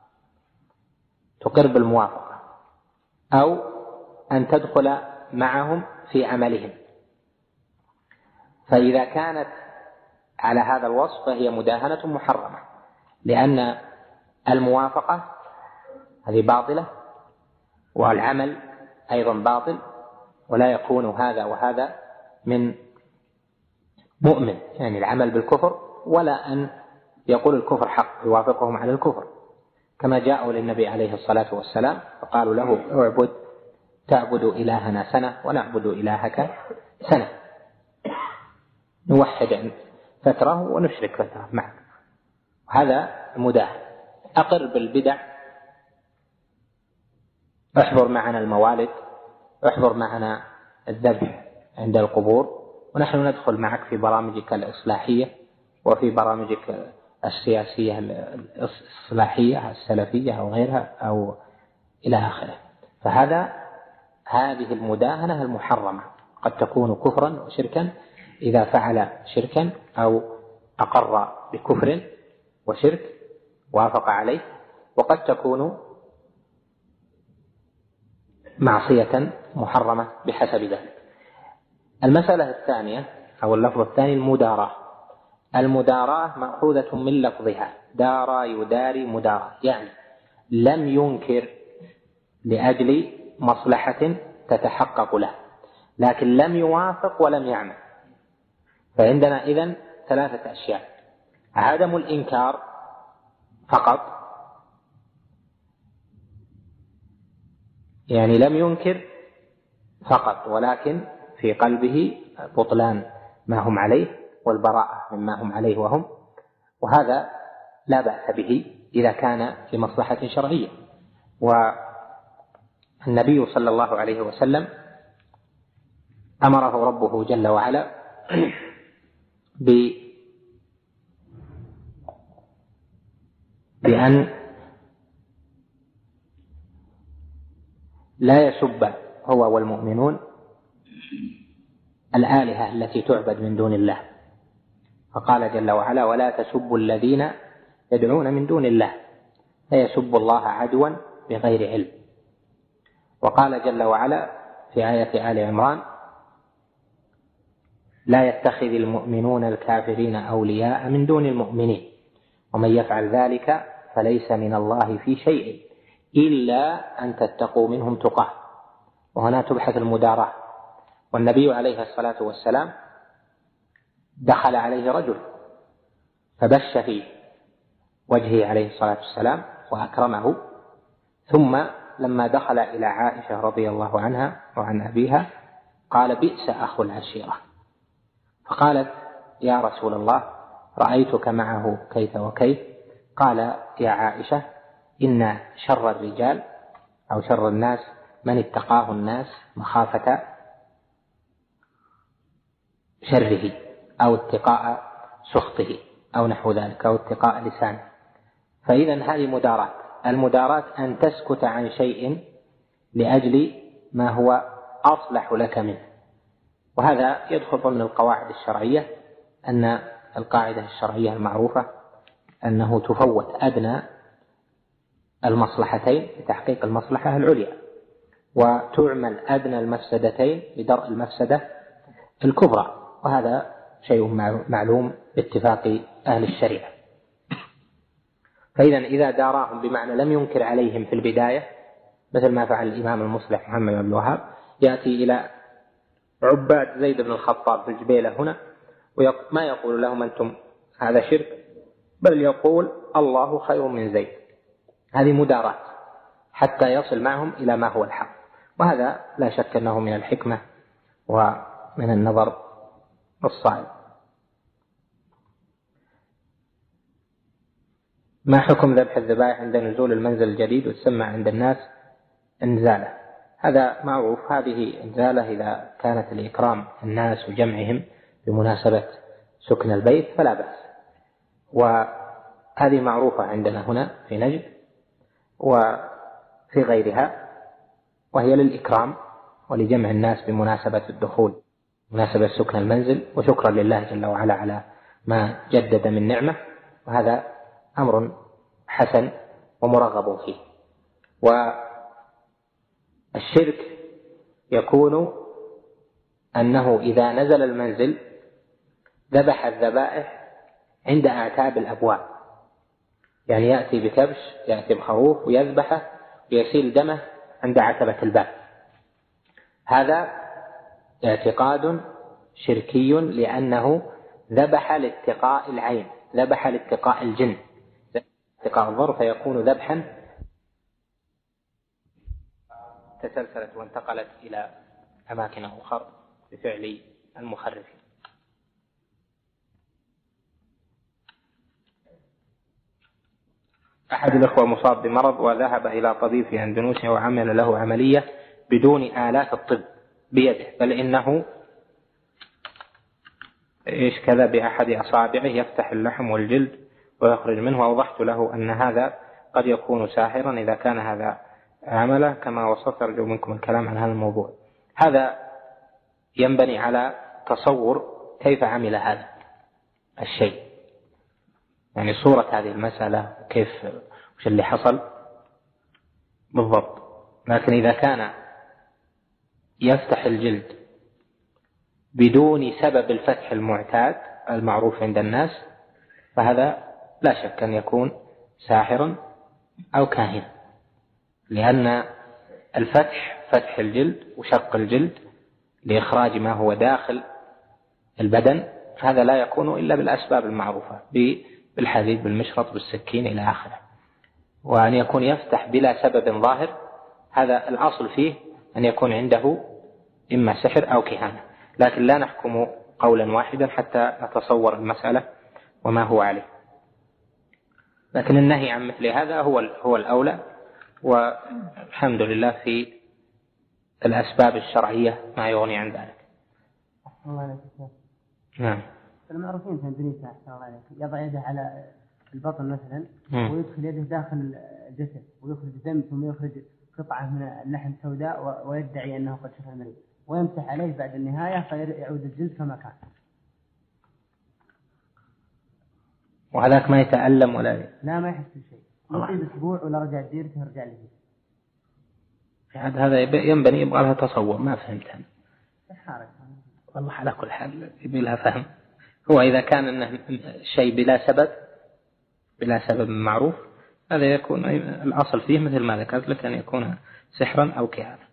تقر بالموافقة، أو أن تدخل معهم في عملهم. فإذا كانت على هذا الوصف فهي مداهنة محرمة، لأن الموافقة هذه باطلة والعمل أيضا باطل، ولا يكون هذا وهذا من مؤمن، يعني العمل بالكفر ولا أن يقول الكفر حق يوافقهم على الكفر، كما جاءوا للنبي عليه الصلاة والسلام فقالوا له: اعبد تعبد إلهنا سنة ونعبد إلهك سنة، نوحد فترة ونشرك فترة معك. هذا مداهن. أقر بالبدع، احضر معنا الموالد، احضر معنا الذبح عند القبور، ونحن ندخل معك في برامجك الإصلاحية وفي برامجك السياسية الإصلاحية السلفية أو غيرها أو إلى آخره. فهذا هذه المداهنة المحرمة قد تكون كفرا وشركا إذا فعل شركا أو أقر بكفر وشرك وافق عليه، وقد تكون معصية محرمة بحسب ذلك. المسألة الثانية أو اللفظ الثاني المداراة. المداراة مأخوذة من لفظها دارى يداري مداراة، يعني لم ينكر لأجل مصلحة تتحقق له، لكن لم يوافق ولم يعمل. فعندنا إذن ثلاثة أشياء: عدم الإنكار فقط، يعني لم ينكر فقط ولكن في قلبه بطلان ما هم عليه والبراءة مما هم عليه وهم، وهذا لا بأس به إذا كان لمصلحة شرعية. والنبي صلى الله عليه وسلم أمره ربه جل وعلا بأن لا يسب هو والمؤمنون الآلهة التي تعبد من دون الله، فقال جل وعلا: ولا تسبوا الذين يدعون من دون الله فيسبوا الله عدوا بغير علم. وقال جل وعلا في آية آل عمران: لا يتخذ المؤمنون الكافرين أولياء من دون المؤمنين ومن يفعل ذلك فليس من الله في شيء إلا أن تتقوا منهم تقاه. وهنا تبحث المداراة. والنبي عليه الصلاة والسلام دخل عليه رجل فبش في وجهه عليه الصلاة والسلام وأكرمه، ثم لما دخل إلى عائشة رضي الله عنها وعن أبيها قال: بئس أخو العشيرة. فقالت: يا رسول الله رأيتك معه كيف وكيف. قال: يا عائشة إن شر الرجال أو شر الناس من اتقاه الناس مخافة شره أو اتقاء سخطه أو نحو ذلك أو اتقاء لسانه. فإذا هذه مداراة. المداراة أن تسكت عن شيء لأجل ما هو أصلح لك منه، وهذا يدخل ضمن القواعد الشرعية، أن القاعدة الشرعية المعروفة أنه تفوت أدنى المصلحتين لتحقيق المصلحة العليا، وتعمل أدنى المفسدتين لدرء المفسدة الكبرى، وهذا شيء معلوم باتفاق أهل الشريعة. فإذا إذا داراهم بمعنى لم ينكر عليهم في البداية، مثل ما فعل الإمام المصلح محمد بن الوهاب، يأتي إلى عباد زيد بن الخطاب في الجبيلة هنا وما يقول لهم أنتم هذا شرك، بل يقول الله خير من زيد. هذه مداراة حتى يصل معهم إلى ما هو الحق، وهذا لا شك أنه من الحكمة ومن النظر الصائب. ما حكم ذبح الذبائح عند نزول المنزل الجديد وتسمى عند الناس انزالة؟ هذا معروف. هذه انزالة إذا كانت لإكرام الناس وجمعهم بمناسبة سكن البيت فلا بأس، وهذه معروفة عندنا هنا في نجد وفي غيرها، وهي للإكرام ولجمع الناس بمناسبة الدخول مناسبة سكن المنزل، وشكرا لله جل وعلا على ما جدد من نعمة، وهذا أمر حسن ومرغب فيه. والشرك يكون أنه إذا نزل المنزل ذبح الذبائح عند أعتاب الأبواب، يعني يأتي بكبش يأتي بخروف ويذبحه ويسيل دمه عند عتبة الباب. هذا اعتقاد شركي لأنه ذبح لاتقاء العين، ذبح لاتقاء الجن، اتقاء الضر، فيكون ذبحا تسلسلت وانتقلت إلى أماكن أخرى بفعل المخرفين. أحد الأخوة مصاب بمرض وذهب إلى طبيب في أندونيسيا وعمل له عملية بدون آلات الطب بيده، بل إنه إيش كذا بأحد أصابعه يفتح اللحم والجلد ويخرج منه، وأوضحت له أن هذا قد يكون ساحرا إذا كان هذا عمله كما وصفت. أرجو منكم الكلام عن هذا الموضوع. هذا ينبني على تصور كيف عمل هذا الشيء، يعني صورة هذه المسألة كيف وش اللي حصل بالضبط. لكن إذا كان يفتح الجلد بدون سبب الفتح المعتاد المعروف عند الناس فهذا لا شك أن يكون ساحرا أو كاهنا، لأن الفتح فتح الجلد وشق الجلد لإخراج ما هو داخل البدن هذا لا يكون إلا بالأسباب المعروفة بالحديد بالمشرط بالسكين إلى آخره. وأن يكون يفتح بلا سبب ظاهر هذا الأصل فيه أن يكون عنده إما سحر أو كهانة، لكن لا نحكم قولا واحدا حتى نتصور المسألة وما هو عليه. لكن النهي عن مثل هذا هو هو الأولى، والحمد لله في الأسباب الشرعية ما يغني عن ذلك. الله عليك. نعم. المعروفين في إندونيسيا الله عليك يضع يده على البطن مثلا م. ويدخل يده داخل الجسد ويخرج دم ثم يخرج قطعة من اللحم سوداء ويدعي أنه قد شفى المريض ويمسح عليه بعد النهاية فيعود الجلد كما كان. وهذاك ما يتألم ولا لا ما يحس بشيء، يقيم أسبوع ولا رجع ديرته رجع له. هذا ينبني يبغى لها تصور، ما فهمت أنا. والله على كل حال يبي لها فهم. هو إذا كان إنه شيء بلا سبب بلا سبب معروف هذا يكون الأصل فيه مثل ما ذكرت لك أن يكون سحرا أو كهانة.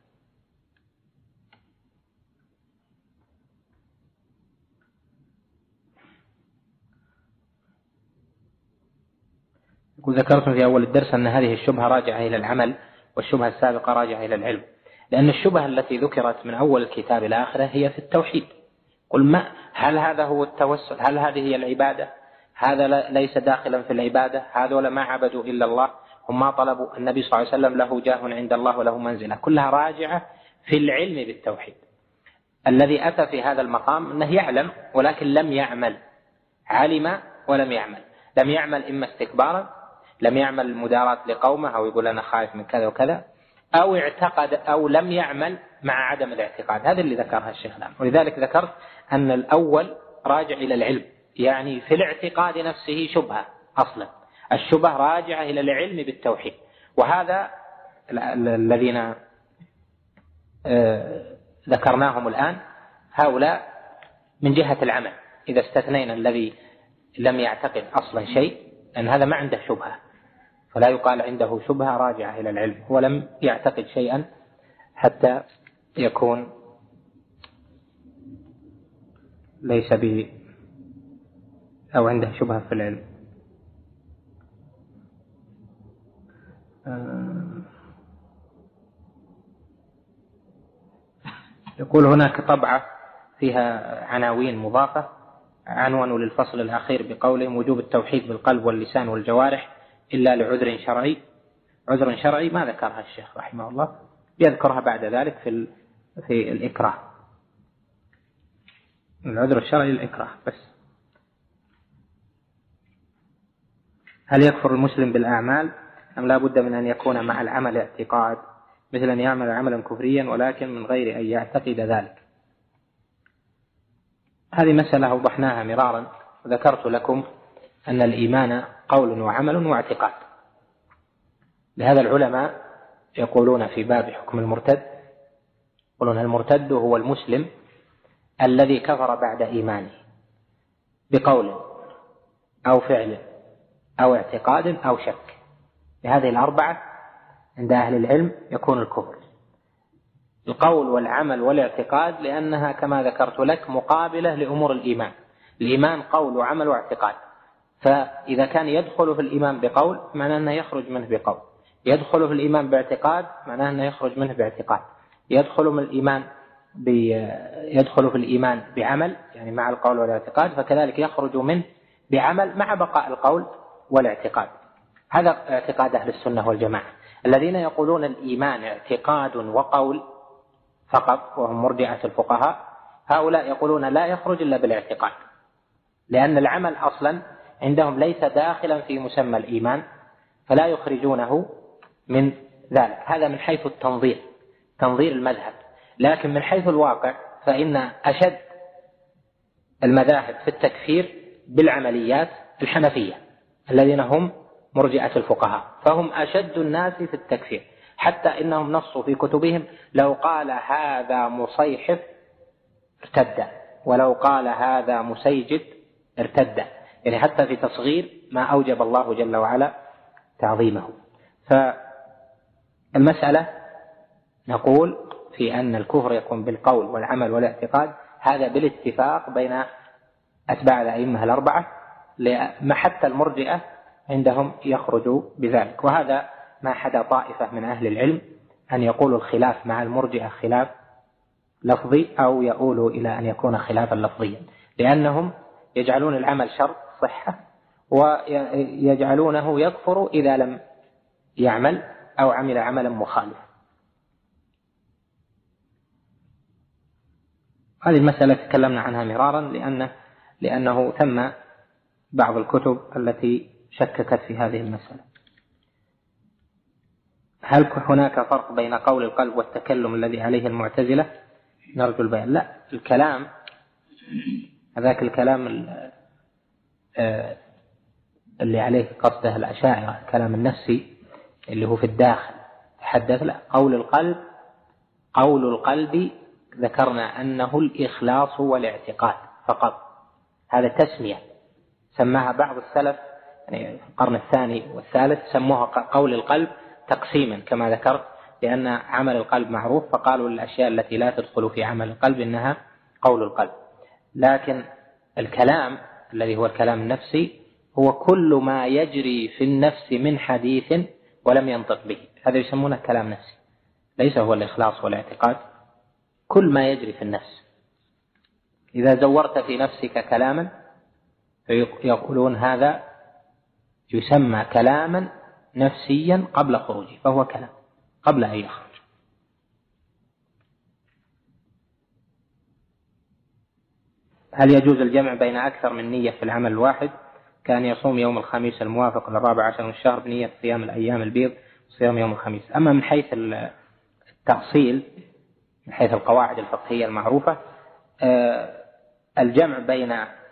وذكرت في أول الدرس أن هذه الشبهة راجعة إلى العمل والشبهة السابقة راجعة إلى العلم، لأن الشبهة التي ذكرت من أول الكتاب إلى آخره هي في التوحيد. قل ما هل هذا هو التوسل؟ هل هذه هي العبادة؟ هذا ليس داخلا في العبادة، هذول ما عبدوا إلا الله، هم ما طلبوا النبي صلى الله عليه وسلم له جاه عند الله وله منزلة، كلها راجعة في العلم بالتوحيد. الذي أتى في هذا المقام أنه يعلم ولكن لم يعمل، علم ولم يعمل، لم يعمل إما استكبارا، لم يعمل مداراة لقومه أو يقول أنا خايف من كذا وكذا، أو اعتقد أو لم يعمل مع عدم الاعتقاد. هذا اللي ذكرها الشيخ الآن. ولذلك ذكرت أن الأول راجع إلى العلم، يعني في الاعتقاد نفسه شبهة أصلا، الشبهة راجعة إلى العلم بالتوحيد. وهذا الذين ذكرناهم الآن هؤلاء من جهة العمل، إذا استثنينا الذي لم يعتقد أصلا شيء أن هذا ما عنده شبهة، فلا يقال عنده شبهة راجعة إلى العلم، ولم يعتقد شيئا حتى يكون ليس به أو عنده شبهة في العلم. يقول هناك طبعة فيها عناوين مضافة، عنوان للفصل الأخير بقولهم وجوب التوحيد بالقلب واللسان والجوارح إلا لعذر شرعي. عذر شرعي ما ذكرها الشيخ رحمه الله، يذكرها بعد ذلك في في الإكراه. العذر الشرعي الإكراه بس. هل يكفر المسلم بالأعمال أم لا بد من أن يكون مع العمل اعتقاد، مثل أن يعمل عملا كفريا ولكن من غير أن يعتقد ذلك؟ هذه مسألة أوضحناها مرارا، وذكرت لكم أن الإيمان قول وعمل واعتقاد. لهذا العلماء يقولون في باب حكم المرتد، يقولون المرتد هو المسلم الذي كفر بعد إيمانه بقول أو فعل أو اعتقاد أو شك. بهذه الأربعة عند أهل العلم يكون الكفر، القول والعمل والاعتقاد، لأنها كما ذكرت لك مقابلة لأمور الإيمان. الإيمان قول وعمل واعتقاد، فإذا كان يدخل في الإيمان بقول معناه أنه يخرج منه بقول، يدخل في الإيمان باعتقاد معناه أنه يخرج منه باعتقاد، يدخل من الإيمان يدخل في الإيمان بعمل يعني مع القول والاعتقاد، فكذلك يخرج منه بعمل مع بقاء القول والاعتقاد. هذا اعتقاد أهل السنة والجماعة. الذين يقولون الإيمان اعتقاد وقول فقط وهم مرجئة الفقهاء، هؤلاء يقولون لا يخرج إلا بالاعتقاد، لأن العمل أصلا عندهم ليس داخلا في مسمى الإيمان فلا يخرجونه من ذلك. هذا من حيث التنظير، تنظير المذهب. لكن من حيث الواقع فإن أشد المذاهب في التكفير بالعمليات الحنفية الذين هم مرجئة الفقهاء، فهم أشد الناس في التكفير، حتى إنهم نصوا في كتبهم لو قال هذا مصيحف ارتد، ولو قال هذا مسيجد ارتد، يعني حتى في تصغير ما أوجب الله جل وعلا تعظيمه. فالمسألة نقول في أن الكفر يكون بالقول والعمل والاعتقاد، هذا بالاتفاق بين أتباع الأئمة الأربعة، حتى المرجئة عندهم يخرجوا بذلك. وهذا ما حدا طائفة من أهل العلم أن يقولوا الخلاف مع المرجئة خلاف لفظي أو يقولوا إلى أن يكون خلافا لفظيا، لأنهم يجعلون العمل شرط صحة ويجعلونه يكفر إذا لم يعمل أو عمل عملا مخالف. هذه المسألة تكلمنا عنها مرارا لأنه, لأنه ثم بعض الكتب التي شككت في هذه المسألة. هل هناك فرق بين قول القلب والتكلم الذي عليه المعتزلة؟ نرجو البيان. لا، الكلام هذاك الكلام اللي عليه قصده الأشاعرة، الكلام النفسي اللي هو في الداخل تحدث. لا، قول القلب قول القلب ذكرنا أنه الإخلاص والاعتقاد فقط، هذا تسمية سماها بعض السلف يعني في القرن الثاني والثالث، سموها قول القلب تقسيما كما ذكرت، لأن عمل القلب معروف، فقالوا الأشياء التي لا تدخل في عمل القلب إنها قول القلب. لكن الكلام الذي هو الكلام النفسي هو كل ما يجري في النفس من حديث ولم ينطق به، هذا يسمونه كلام نفسي، ليس هو الإخلاص والاعتقاد. كل ما يجري في النفس، إذا زورت في نفسك كلاما يقولون هذا يسمى كلاما نفسيا قبل خروجه، فهو كلام قبل أن يخرج. هل يجوز الجمع بين أكثر من نية في العمل الواحد، كان يصوم يوم الخميس الموافق للرابع عشر من الشهر بنية صيام الأيام البيض وصيام يوم الخميس؟ أما من حيث التأصيل، من حيث القواعد الفقهية المعروفة، الجمع بين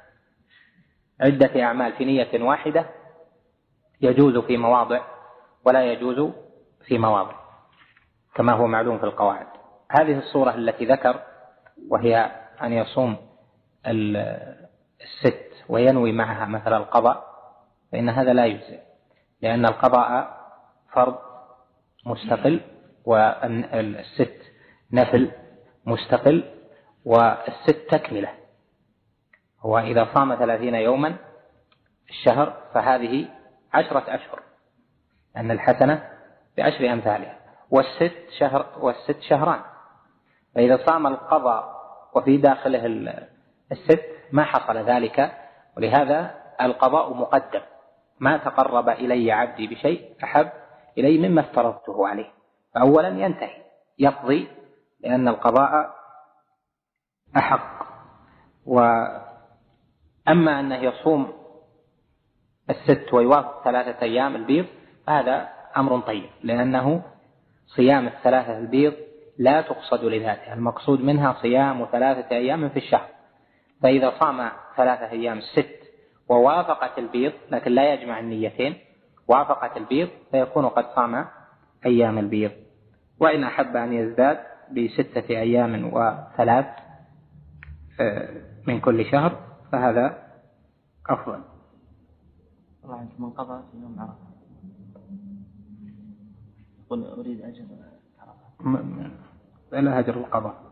عدة أعمال في نية واحدة يجوز في مواضع ولا يجوز في مواضع كما هو معلوم في القواعد. هذه الصورة التي ذكر وهي أن يصوم الست وينوي معها مثل القضاء، فإن هذا لا يجزئ، لأن القضاء فرض مستقل والست نفل مستقل والست تكملة. هو إذا صام ثلاثين يوما الشهر فهذه عشرة أشهر، أن الحسنة بعشر أمثالها، والست شهر والست شهران. فإذا صام القضاء وفي داخله الست ما حصل ذلك، ولهذا القضاء مقدم. ما تقرب إلي عبدي بشيء أحب إلي مما افترضته عليه، فأولا ينتهي يقضي لأن القضاء أحق. وأما أنه يصوم الست ويوافق ثلاثة أيام البيض هذا أمر طيب، لأنه صيام الثلاثة البيض لا تقصد لذاتها، المقصود منها صيام ثلاثة أيام في الشهر. فإذا صام ثلاثة أيام الست ووافقت البيض لكن لا يجمع النيتين، وافقت البيض فيكون قد صام أيام البيض. وإن أحب أن يزداد بستة أيام وثلاث من كل شهر فهذا أفضل. الله عنك من قضى في يوم عرفة قل أريد أجر عرفة لا أجر القضاء،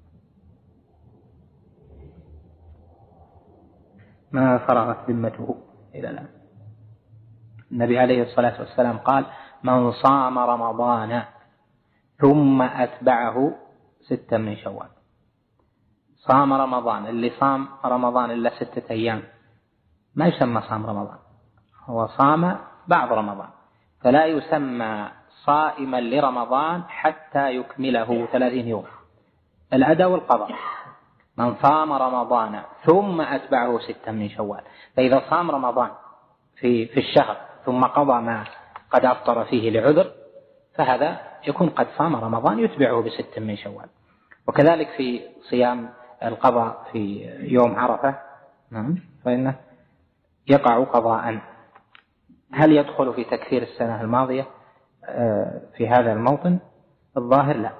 ما فرغت ذمته إلى الآن. النبي عليه الصلاة والسلام قال من صام رمضان ثم أتبعه ستا من شوال. صام رمضان، اللي صام رمضان إلا ستة أيام ما يسمى صام رمضان، هو صام بعض رمضان، فلا يسمى صائما لرمضان حتى يكمله ثلاثين يوم. الأداء والقضاء، من صام رمضان ثم أتبعه ستا من شوال. فإذا صام رمضان في, في الشهر ثم قضى ما قد أفطر فيه لعذر فهذا يكون قد صام رمضان يتبعه بست من شوال. وكذلك في صيام القضاء في يوم عرفة نعم فإنه يقع قضاء. هل يدخل في تكفير السنة الماضية في هذا الموطن؟ الظاهر لا،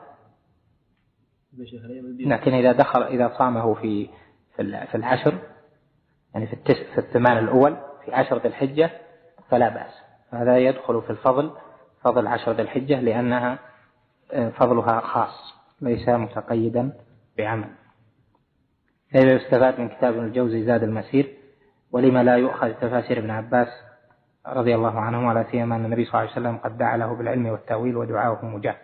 لكن إذا دخل إذا صامه في في العشر يعني في التس في الثمان الأول في عشر ذي الحجة فلا بأس، هذا يدخل في الفضل فضل عشر ذي الحجة لأنها فضلها خاص ليس متقيدا بعمل. هذا يستفاد من كتاب ابن الجوزي زاد المسير ولما لا يؤخذ تفاسير ابن عباس رضي الله عنه ولا سيما أن النبي صلى الله عليه وسلم قد دعا له بالعلم والتأويل ودعاؤه مجاب.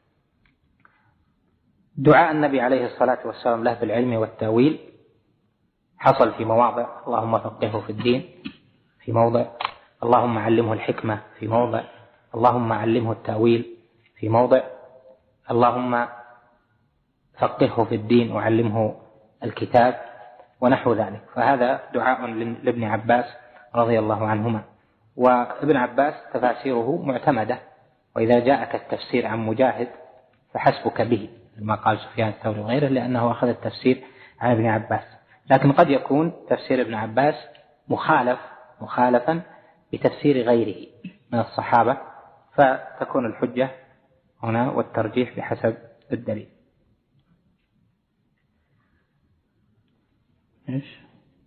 دعاء النبي عليه الصلاة والسلام له بالعلم والتأويل حصل في مواضع اللهم فقهه في الدين، في موضع اللهم علمه الحكمة، في موضع اللهم علمه التأويل، في موضع اللهم فقهه في الدين وعلمه الكتاب ونحو ذلك. فهذا دعاء لابن عباس رضي الله عنهما. وابن عباس تفاسيره معتمدة، وإذا جاءك التفسير عن مجاهد فحسبك به كما قال سفيان الثوري وغيره لأنه أخذ التفسير عن ابن عباس. لكن قد يكون تفسير ابن عباس مخالف مخالفا بتفسير غيره من الصحابة، فتكون الحجة هنا والترجيح بحسب الدليل. إيش؟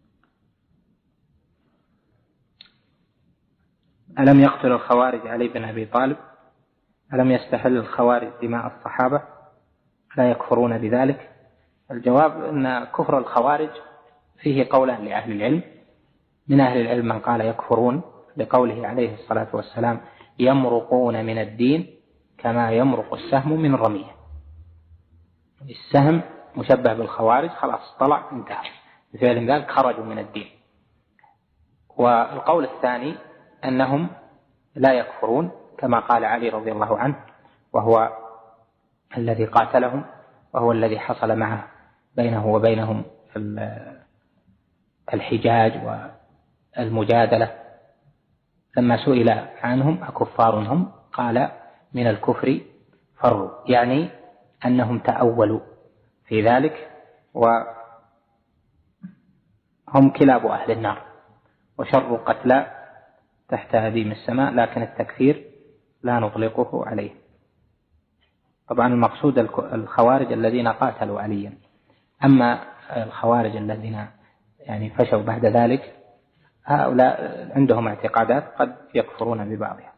ألم يقتل الخوارج علي بن أبي طالب؟ ألم يستحل الخوارج دماء الصحابة؟ لا يكفرون بذلك؟ الجواب أن كفر الخوارج فيه قولان لأهل العلم. من أهل العلم من قال يكفرون لقوله عليه الصلاة والسلام يمرقون من الدين كما يمرق السهم من الرمية. السهم مشبه بالخوارج خلاص طلع انتهى، بفعل ذلك خرجوا من الدين. والقول الثاني أنهم لا يكفرون كما قال علي رضي الله عنه وهو الذي قاتلهم وهو الذي حصل معه بينه وبينهم الحجاج والمجادلة. لما سئل عنهم أكفار هم قال من الكفر فروا، يعني أنهم تأولوا في ذلك وهم كلاب أهل النار وشر قتلى تحت هديم السماء، لكن التكفير لا نطلقه عليه. طبعا المقصود الخوارج الذين قاتلوا عليا، أما الخوارج الذين يعني فشوا بعد ذلك هؤلاء عندهم اعتقادات قد يكفرون ببعضها.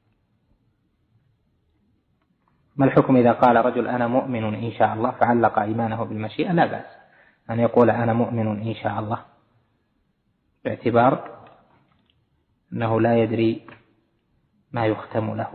ما الحكم إذا قال رجل أنا مؤمن إن شاء الله فعلق إيمانه بالمشيئة؟ لا بأس أن يقول أنا مؤمن إن شاء الله، باعتبار أنه لا يدري ما يختم له.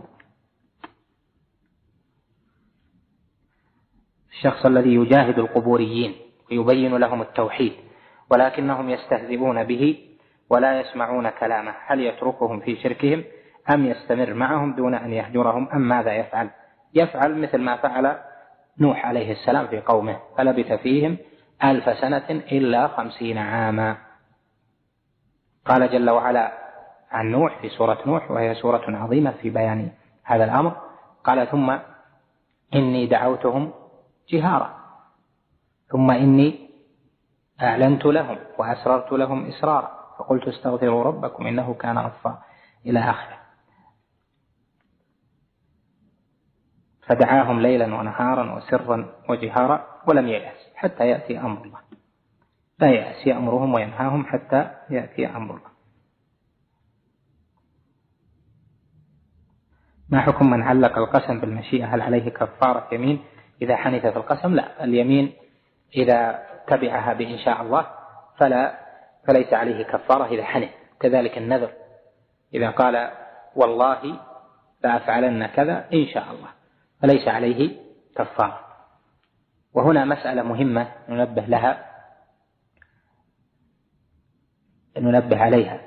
الشخص الذي يجاهد القبوريين ويبين لهم التوحيد ولكنهم يستهزئون به ولا يسمعون كلامه، هل يتركهم في شركهم أم يستمر معهم دون أن يهجرهم أم ماذا يفعل؟ يفعل مثل ما فعل نوح عليه السلام في قومه فلبث فيهم ألف سنة إلا خمسين عاما. قال جل وعلا عن نوح في سورة نوح وهي سورة عظيمة في بيان هذا الأمر، قال ثم إني دعوتهم جهارا ثم إني أعلنت لهم وأسررت لهم إسرارا فقلت استغفروا ربكم إنه كان غفارا إلى آخره. فدعاهم ليلا ونهارا وسرا وجهارا ولم ييأس حتى يأتي أمر الله. لا يأس يأمرهم وينهاهم حتى يأتي أمر الله. ما حكم من علق القسم بالمشيئة؟ هل عليه كفارة يمين إذا حنث في القسم؟ لا، اليمين إذا تبعها بإن شاء الله فلا فليس عليه كفارة إذا حنث. كذلك النذر إذا قال والله لأفعلن كذا إن شاء الله فليس عليه كفارة. وهنا مسألة مهمة ننبه لها ننبه عليها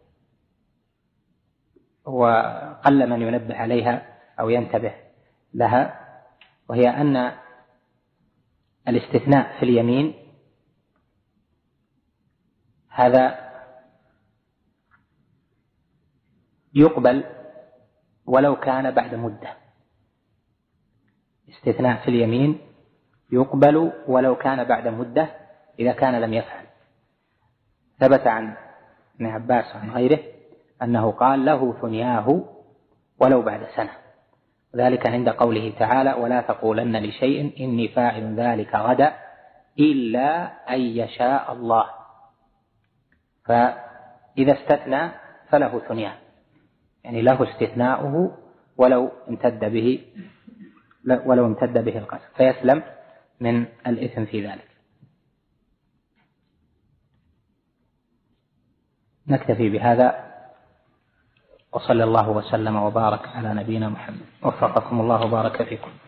وقل من ينبه عليها أو ينتبه لها، وهي أن الاستثناء في اليمين هذا يقبل ولو كان بعد مدة. استثناء في اليمين يقبل ولو كان بعد مدة إذا كان لم يفعل. ثبت عن ابن عباس وعن غيره أنه قال له ثنياه ولو بعد سنة، ذلك عند قوله تعالى ولا تقولن لشيء إني فاعل ذلك غدا إلا أن يشاء الله. فإذا استثنى فله ثنيان، يعني له استثناؤه ولو امتد به ولو امتد به القسم، فيسلم من الإثم في ذلك. نكتفي بهذا، وصلى الله وسلم وبارك على نبينا محمد. وفقكم الله وبارك فيكم.